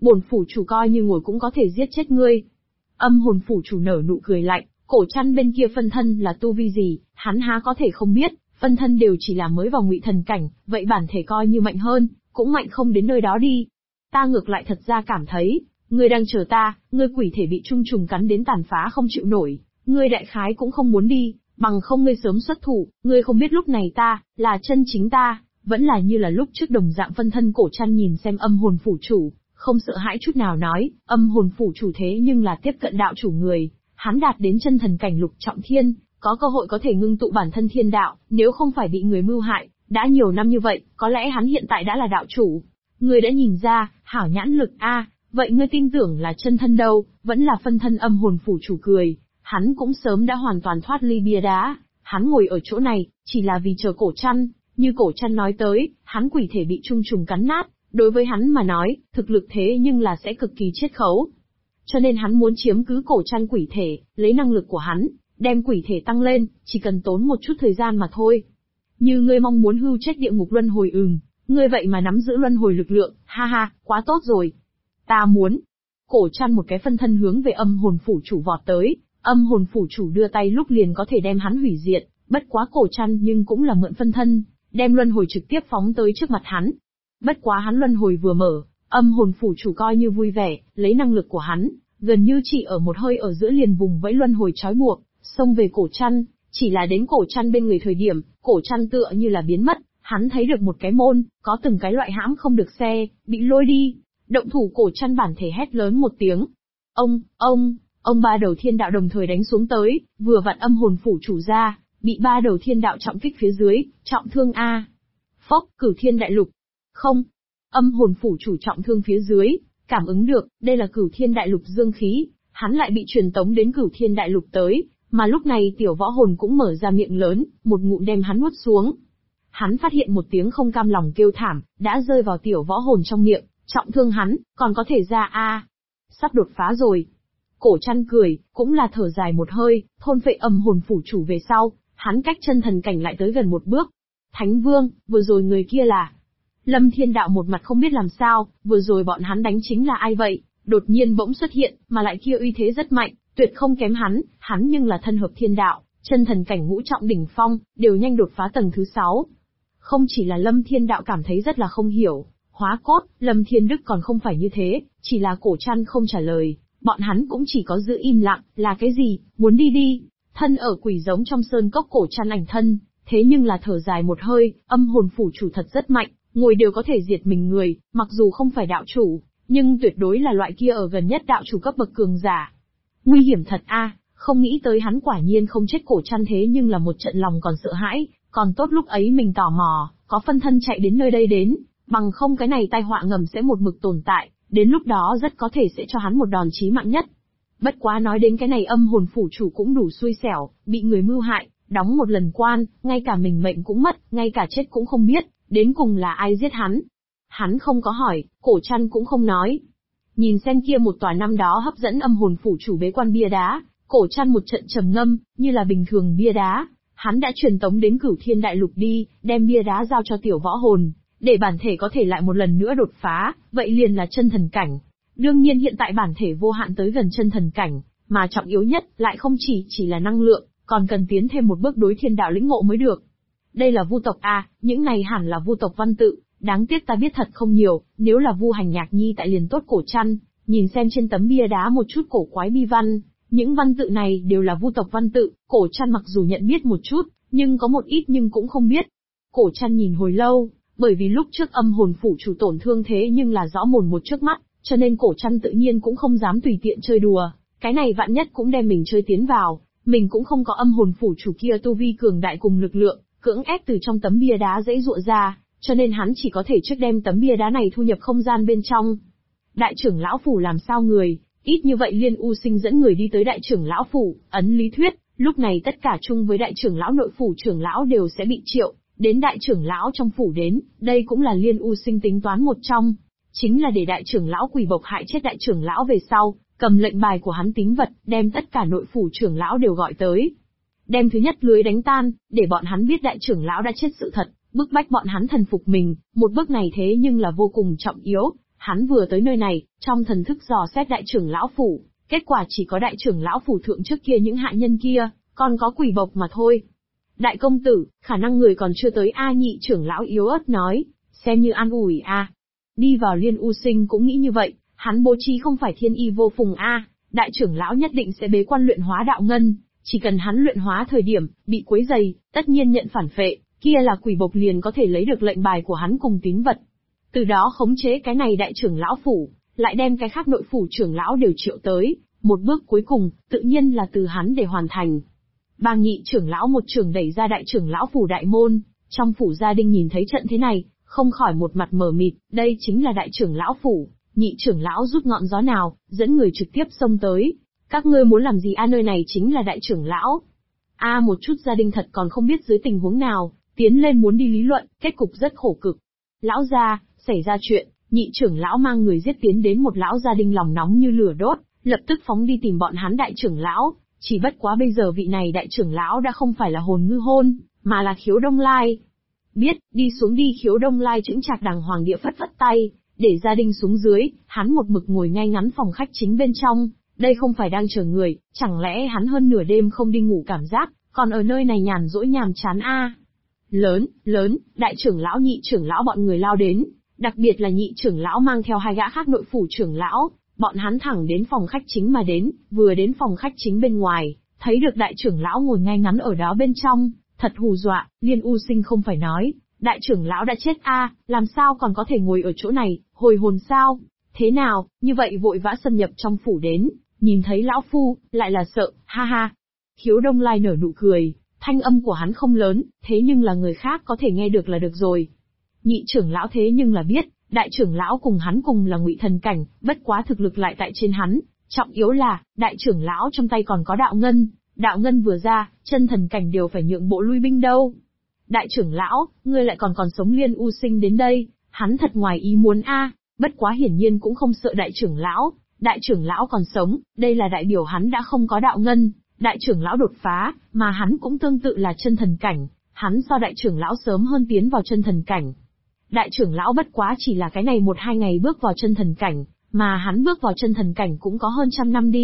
S1: Bổn phủ chủ coi như ngồi cũng có thể giết chết ngươi. Âm hồn phủ chủ nở nụ cười lạnh, Cổ Trăn bên kia phân thân là tu vi gì, hắn há có thể không biết, phân thân đều chỉ là mới vào ngụy thần cảnh, vậy bản thể coi như mạnh hơn, cũng mạnh không đến nơi đó đi. Ta ngược lại thật ra cảm thấy, ngươi đang chờ ta, ngươi quỷ thể bị trung trùng cắn đến tàn phá không chịu nổi, ngươi đại khái cũng không muốn đi, bằng không ngươi sớm xuất thủ, ngươi không biết lúc này ta, là chân chính ta, vẫn là như là lúc trước đồng dạng phân thân. Cổ Trăn nhìn xem âm hồn phủ chủ, không sợ hãi chút nào nói, âm hồn phủ chủ thế nhưng là tiếp cận đạo chủ người, hắn đạt đến chân thần cảnh lục trọng thiên, có cơ hội có thể ngưng tụ bản thân thiên đạo, nếu không phải bị người mưu hại, đã nhiều năm như vậy, có lẽ hắn hiện tại đã là đạo chủ. Ngươi đã nhìn ra, hảo nhãn lực a, vậy ngươi tin tưởng là chân thân đâu, vẫn là phân thân. Âm hồn phủ chủ cười, hắn cũng sớm đã hoàn toàn thoát ly bia đá, hắn ngồi ở chỗ này, chỉ là vì chờ Cổ Trăn, như Cổ Trăn nói tới, hắn quỷ thể bị trung trùng cắn nát, đối với hắn mà nói, thực lực thế nhưng là sẽ cực kỳ chiết khấu. Cho nên hắn muốn chiếm cứ Cổ Trăn quỷ thể, lấy năng lực của hắn, đem quỷ thể tăng lên, chỉ cần tốn một chút thời gian mà thôi. Như ngươi mong muốn hưu trách địa ngục luân hồi ngươi vậy mà nắm giữ luân hồi lực lượng, ha ha, quá tốt rồi. Ta muốn. Cổ Trăn một cái phân thân hướng về âm hồn phủ chủ vọt tới, âm hồn phủ chủ đưa tay lúc liền có thể đem hắn hủy diệt, bất quá Cổ Trăn nhưng cũng là mượn phân thân, đem luân hồi trực tiếp phóng tới trước mặt hắn. Bất quá hắn luân hồi vừa mở, âm hồn phủ chủ coi như vui vẻ, lấy năng lực của hắn, gần như chỉ ở một hơi ở giữa liền vùng vẫy luân hồi trói buộc, xông về Cổ Trăn, chỉ là đến Cổ Trăn bên người thời điểm, Cổ Trăn tựa như là biến mất, hắn thấy được một cái môn, có từng cái loại hãm không được xe, bị lôi đi. Động thủ. Cổ Trăn bản thể hét lớn một tiếng. Ông ba đầu thiên đạo đồng thời đánh xuống tới, vừa vặn âm hồn phủ chủ ra, bị ba đầu thiên đạo trọng kích phía dưới, trọng thương a. Phốc, Cửu Thiên Đại Lục. Không, âm hồn phủ chủ trọng thương phía dưới, cảm ứng được, đây là Cửu Thiên Đại Lục dương khí, hắn lại bị truyền tống đến Cửu Thiên Đại Lục tới, mà lúc này tiểu võ hồn cũng mở ra miệng lớn, một ngụm đem hắn nuốt xuống. Hắn phát hiện một tiếng không cam lòng kêu thảm, đã rơi vào tiểu võ hồn trong miệng, trọng thương hắn, còn có thể ra a. Sắp đột phá rồi. Cổ Trăn cười, cũng là thở dài một hơi, thôn phệ âm hồn phủ chủ về sau, hắn cách chân thần cảnh lại tới gần một bước. Thánh Vương, vừa rồi người kia là... Lâm Thiên Đạo một mặt không biết làm sao, vừa rồi bọn hắn đánh chính là ai vậy, đột nhiên bỗng xuất hiện, mà lại kia uy thế rất mạnh, tuyệt không kém hắn nhưng là thân hợp thiên đạo, chân thần cảnh ngũ trọng đỉnh phong, đều nhanh đột phá tầng thứ 6. Không chỉ là Lâm Thiên Đạo cảm thấy rất là không hiểu, hóa cốt, Lâm Thiên Đức còn không phải như thế, chỉ là Cổ Trăn không trả lời, bọn hắn cũng chỉ có giữ im lặng, là cái gì, muốn đi đi. Thân ở quỷ giống trong sơn cốc, Cổ Trăn ảnh thân, thế nhưng là thở dài một hơi, âm hồn phủ chủ thật rất mạnh, ngồi đều có thể diệt mình người, mặc dù không phải đạo chủ, nhưng tuyệt đối là loại kia ở gần nhất đạo chủ cấp bậc cường giả. Nguy hiểm thật a, không nghĩ tới hắn quả nhiên không chết. Cổ Trăn thế nhưng là một trận lòng còn sợ hãi, còn tốt lúc ấy mình tò mò, có phân thân chạy đến nơi đây đến, bằng không cái này tai họa ngầm sẽ một mực tồn tại, đến lúc đó rất có thể sẽ cho hắn một đòn chí mạng nhất. Bất quá nói đến cái này, âm hồn phủ chủ cũng đủ xui xẻo, bị người mưu hại, đóng một lần quan, ngay cả mình mệnh cũng mất, ngay cả chết cũng không biết, đến cùng là ai giết hắn. Hắn không có hỏi, Cổ Trăn cũng không nói. Nhìn xem kia một tòa năm đó hấp dẫn âm hồn phủ chủ bế quan bia đá, Cổ Trăn một trận trầm ngâm, như là bình thường bia đá, hắn đã truyền tống đến Cửu Thiên Đại Lục đi, đem bia đá giao cho tiểu võ hồn, để bản thể có thể lại một lần nữa đột phá, vậy liền là chân thần cảnh. Đương nhiên hiện tại bản thể vô hạn tới gần chân thần cảnh, mà trọng yếu nhất lại không chỉ là năng lượng, còn cần tiến thêm một bước đối thiên đạo lĩnh ngộ mới được. Đây là vu tộc a, những này hẳn là vu tộc văn tự, đáng tiếc ta biết thật không nhiều, nếu là Vu Hành Nhạc Nhi tại liền tốt. Cổ Trăn nhìn xem trên tấm bia đá một chút cổ quái bi văn, những văn tự này đều là vu tộc văn tự. Cổ Trăn mặc dù nhận biết một chút, nhưng có một ít nhưng cũng không biết. Cổ Trăn nhìn hồi lâu, bởi vì lúc trước âm hồn phủ chủ tổn thương thế nhưng là rõ mồn một trước mắt, cho nên Cổ Trăn tự nhiên cũng không dám tùy tiện chơi đùa, cái này vạn nhất cũng đem mình chơi tiến vào, mình cũng không có âm hồn phủ chủ kia tu vi cường đại cùng lực lượng, cưỡng ép từ trong tấm bia đá dãy dụa ra, cho nên hắn chỉ có thể trước đem tấm bia đá này thu nhập không gian bên trong. Đại trưởng lão phủ làm sao người, ít như vậy Liên U Sinh dẫn người đi tới đại trưởng lão phủ, ấn lý thuyết, lúc này tất cả chung với đại trưởng lão nội phủ trưởng lão đều sẽ bị triệu đến đại trưởng lão trong phủ đến, đây cũng là Liên U Sinh tính toán một trong, chính là để đại trưởng lão quỷ bộc hại chết đại trưởng lão về sau, cầm lệnh bài của hắn tín vật, đem tất cả nội phủ trưởng lão đều gọi tới. Đem thứ nhất lưới đánh tan, để bọn hắn biết đại trưởng lão đã chết sự thật, bức bách bọn hắn thần phục mình, một bước này thế nhưng là vô cùng trọng yếu, Hắn vừa tới nơi này, trong thần thức dò xét đại trưởng lão phủ, kết quả chỉ có đại trưởng lão phủ thượng trước kia những hạ nhân kia, còn có quỷ bộc mà thôi. Đại công tử, khả năng người còn chưa tới a, nhị trưởng lão yếu ớt nói, xem như an ủi a. Đi vào Liên U Sinh cũng nghĩ như vậy, hắn bố trí không phải thiên y vô phùng a, đại trưởng lão nhất định sẽ bế quan luyện hóa đạo ngân, chỉ cần hắn luyện hóa thời điểm bị quấy rầy, tất nhiên nhận phản phệ, kia là quỷ bộc liền có thể lấy được lệnh bài của hắn cùng tín vật. Từ đó khống chế cái này đại trưởng lão phủ, lại đem cái khác nội phủ trưởng lão đều triệu tới, một bước cuối cùng, tự nhiên là từ hắn để hoàn thành. Bang nhị trưởng lão một trường đẩy ra đại trưởng lão phủ đại môn, trong phủ gia đình nhìn thấy trận thế này, không khỏi một mặt mờ mịt, đây chính là đại trưởng lão phủ, nhị trưởng lão rút ngọn gió nào, dẫn người trực tiếp xông tới. Các ngươi muốn làm gì a, nơi này chính là đại trưởng lão. A một chút gia đình thật còn không biết dưới tình huống nào, tiến lên muốn đi lý luận, kết cục rất khổ cực. Lão gia, xảy ra chuyện, nhị trưởng lão mang người giết tiến đến một lão gia đình lòng nóng như lửa đốt, lập tức phóng đi tìm bọn hắn đại trưởng lão, chỉ bất quá bây giờ vị này đại trưởng lão đã không phải là Hồn Ngư Hôn, mà là Khiếu Đông Lai. Biết, đi xuống đi. Khiếu Đông Lai chững chạc đàng hoàng địa phất phất tay, để gia đình xuống dưới, hắn một mực ngồi ngay ngắn phòng khách chính bên trong, đây không phải đang chờ người, chẳng lẽ hắn hơn nửa đêm không đi ngủ cảm giác, còn ở nơi này nhàn rỗi nhàm chán a. Lớn, đại trưởng lão nhị trưởng lão bọn người lao đến, đặc biệt là nhị trưởng lão mang theo hai gã khác nội phủ trưởng lão, bọn hắn thẳng đến phòng khách chính mà đến, vừa đến phòng khách chính bên ngoài, thấy được đại trưởng lão ngồi ngay ngắn ở đó bên trong, thật hù dọa. Liên U Sinh không phải nói, đại trưởng lão đã chết a, làm sao còn có thể ngồi ở chỗ này, hồi hồn sao? Thế nào, như vậy vội vã xâm nhập trong phủ đến, nhìn thấy lão phu, lại là sợ, ha ha. Khiếu Đông Lai nở nụ cười, thanh âm của hắn không lớn, thế nhưng là người khác có thể nghe được là được rồi. Nhị trưởng lão thế nhưng là biết, đại trưởng lão cùng hắn cùng là ngụy thần cảnh, bất quá thực lực lại tại trên hắn, trọng yếu là, đại trưởng lão trong tay còn có đạo ngân vừa ra, chân thần cảnh đều phải nhượng bộ lui binh đâu. Đại trưởng lão, ngươi lại còn sống. Liên U Sinh đến đây, hắn thật ngoài ý muốn a, bất quá hiển nhiên cũng không sợ đại trưởng lão còn sống, đây là đại biểu hắn đã không có đạo ngân, đại trưởng lão đột phá, mà hắn cũng tương tự là chân thần cảnh, hắn so đại trưởng lão sớm hơn tiến vào chân thần cảnh. Đại trưởng lão bất quá chỉ là cái này 1-2 ngày bước vào chân thần cảnh, mà hắn bước vào chân thần cảnh cũng có hơn 100 năm đi.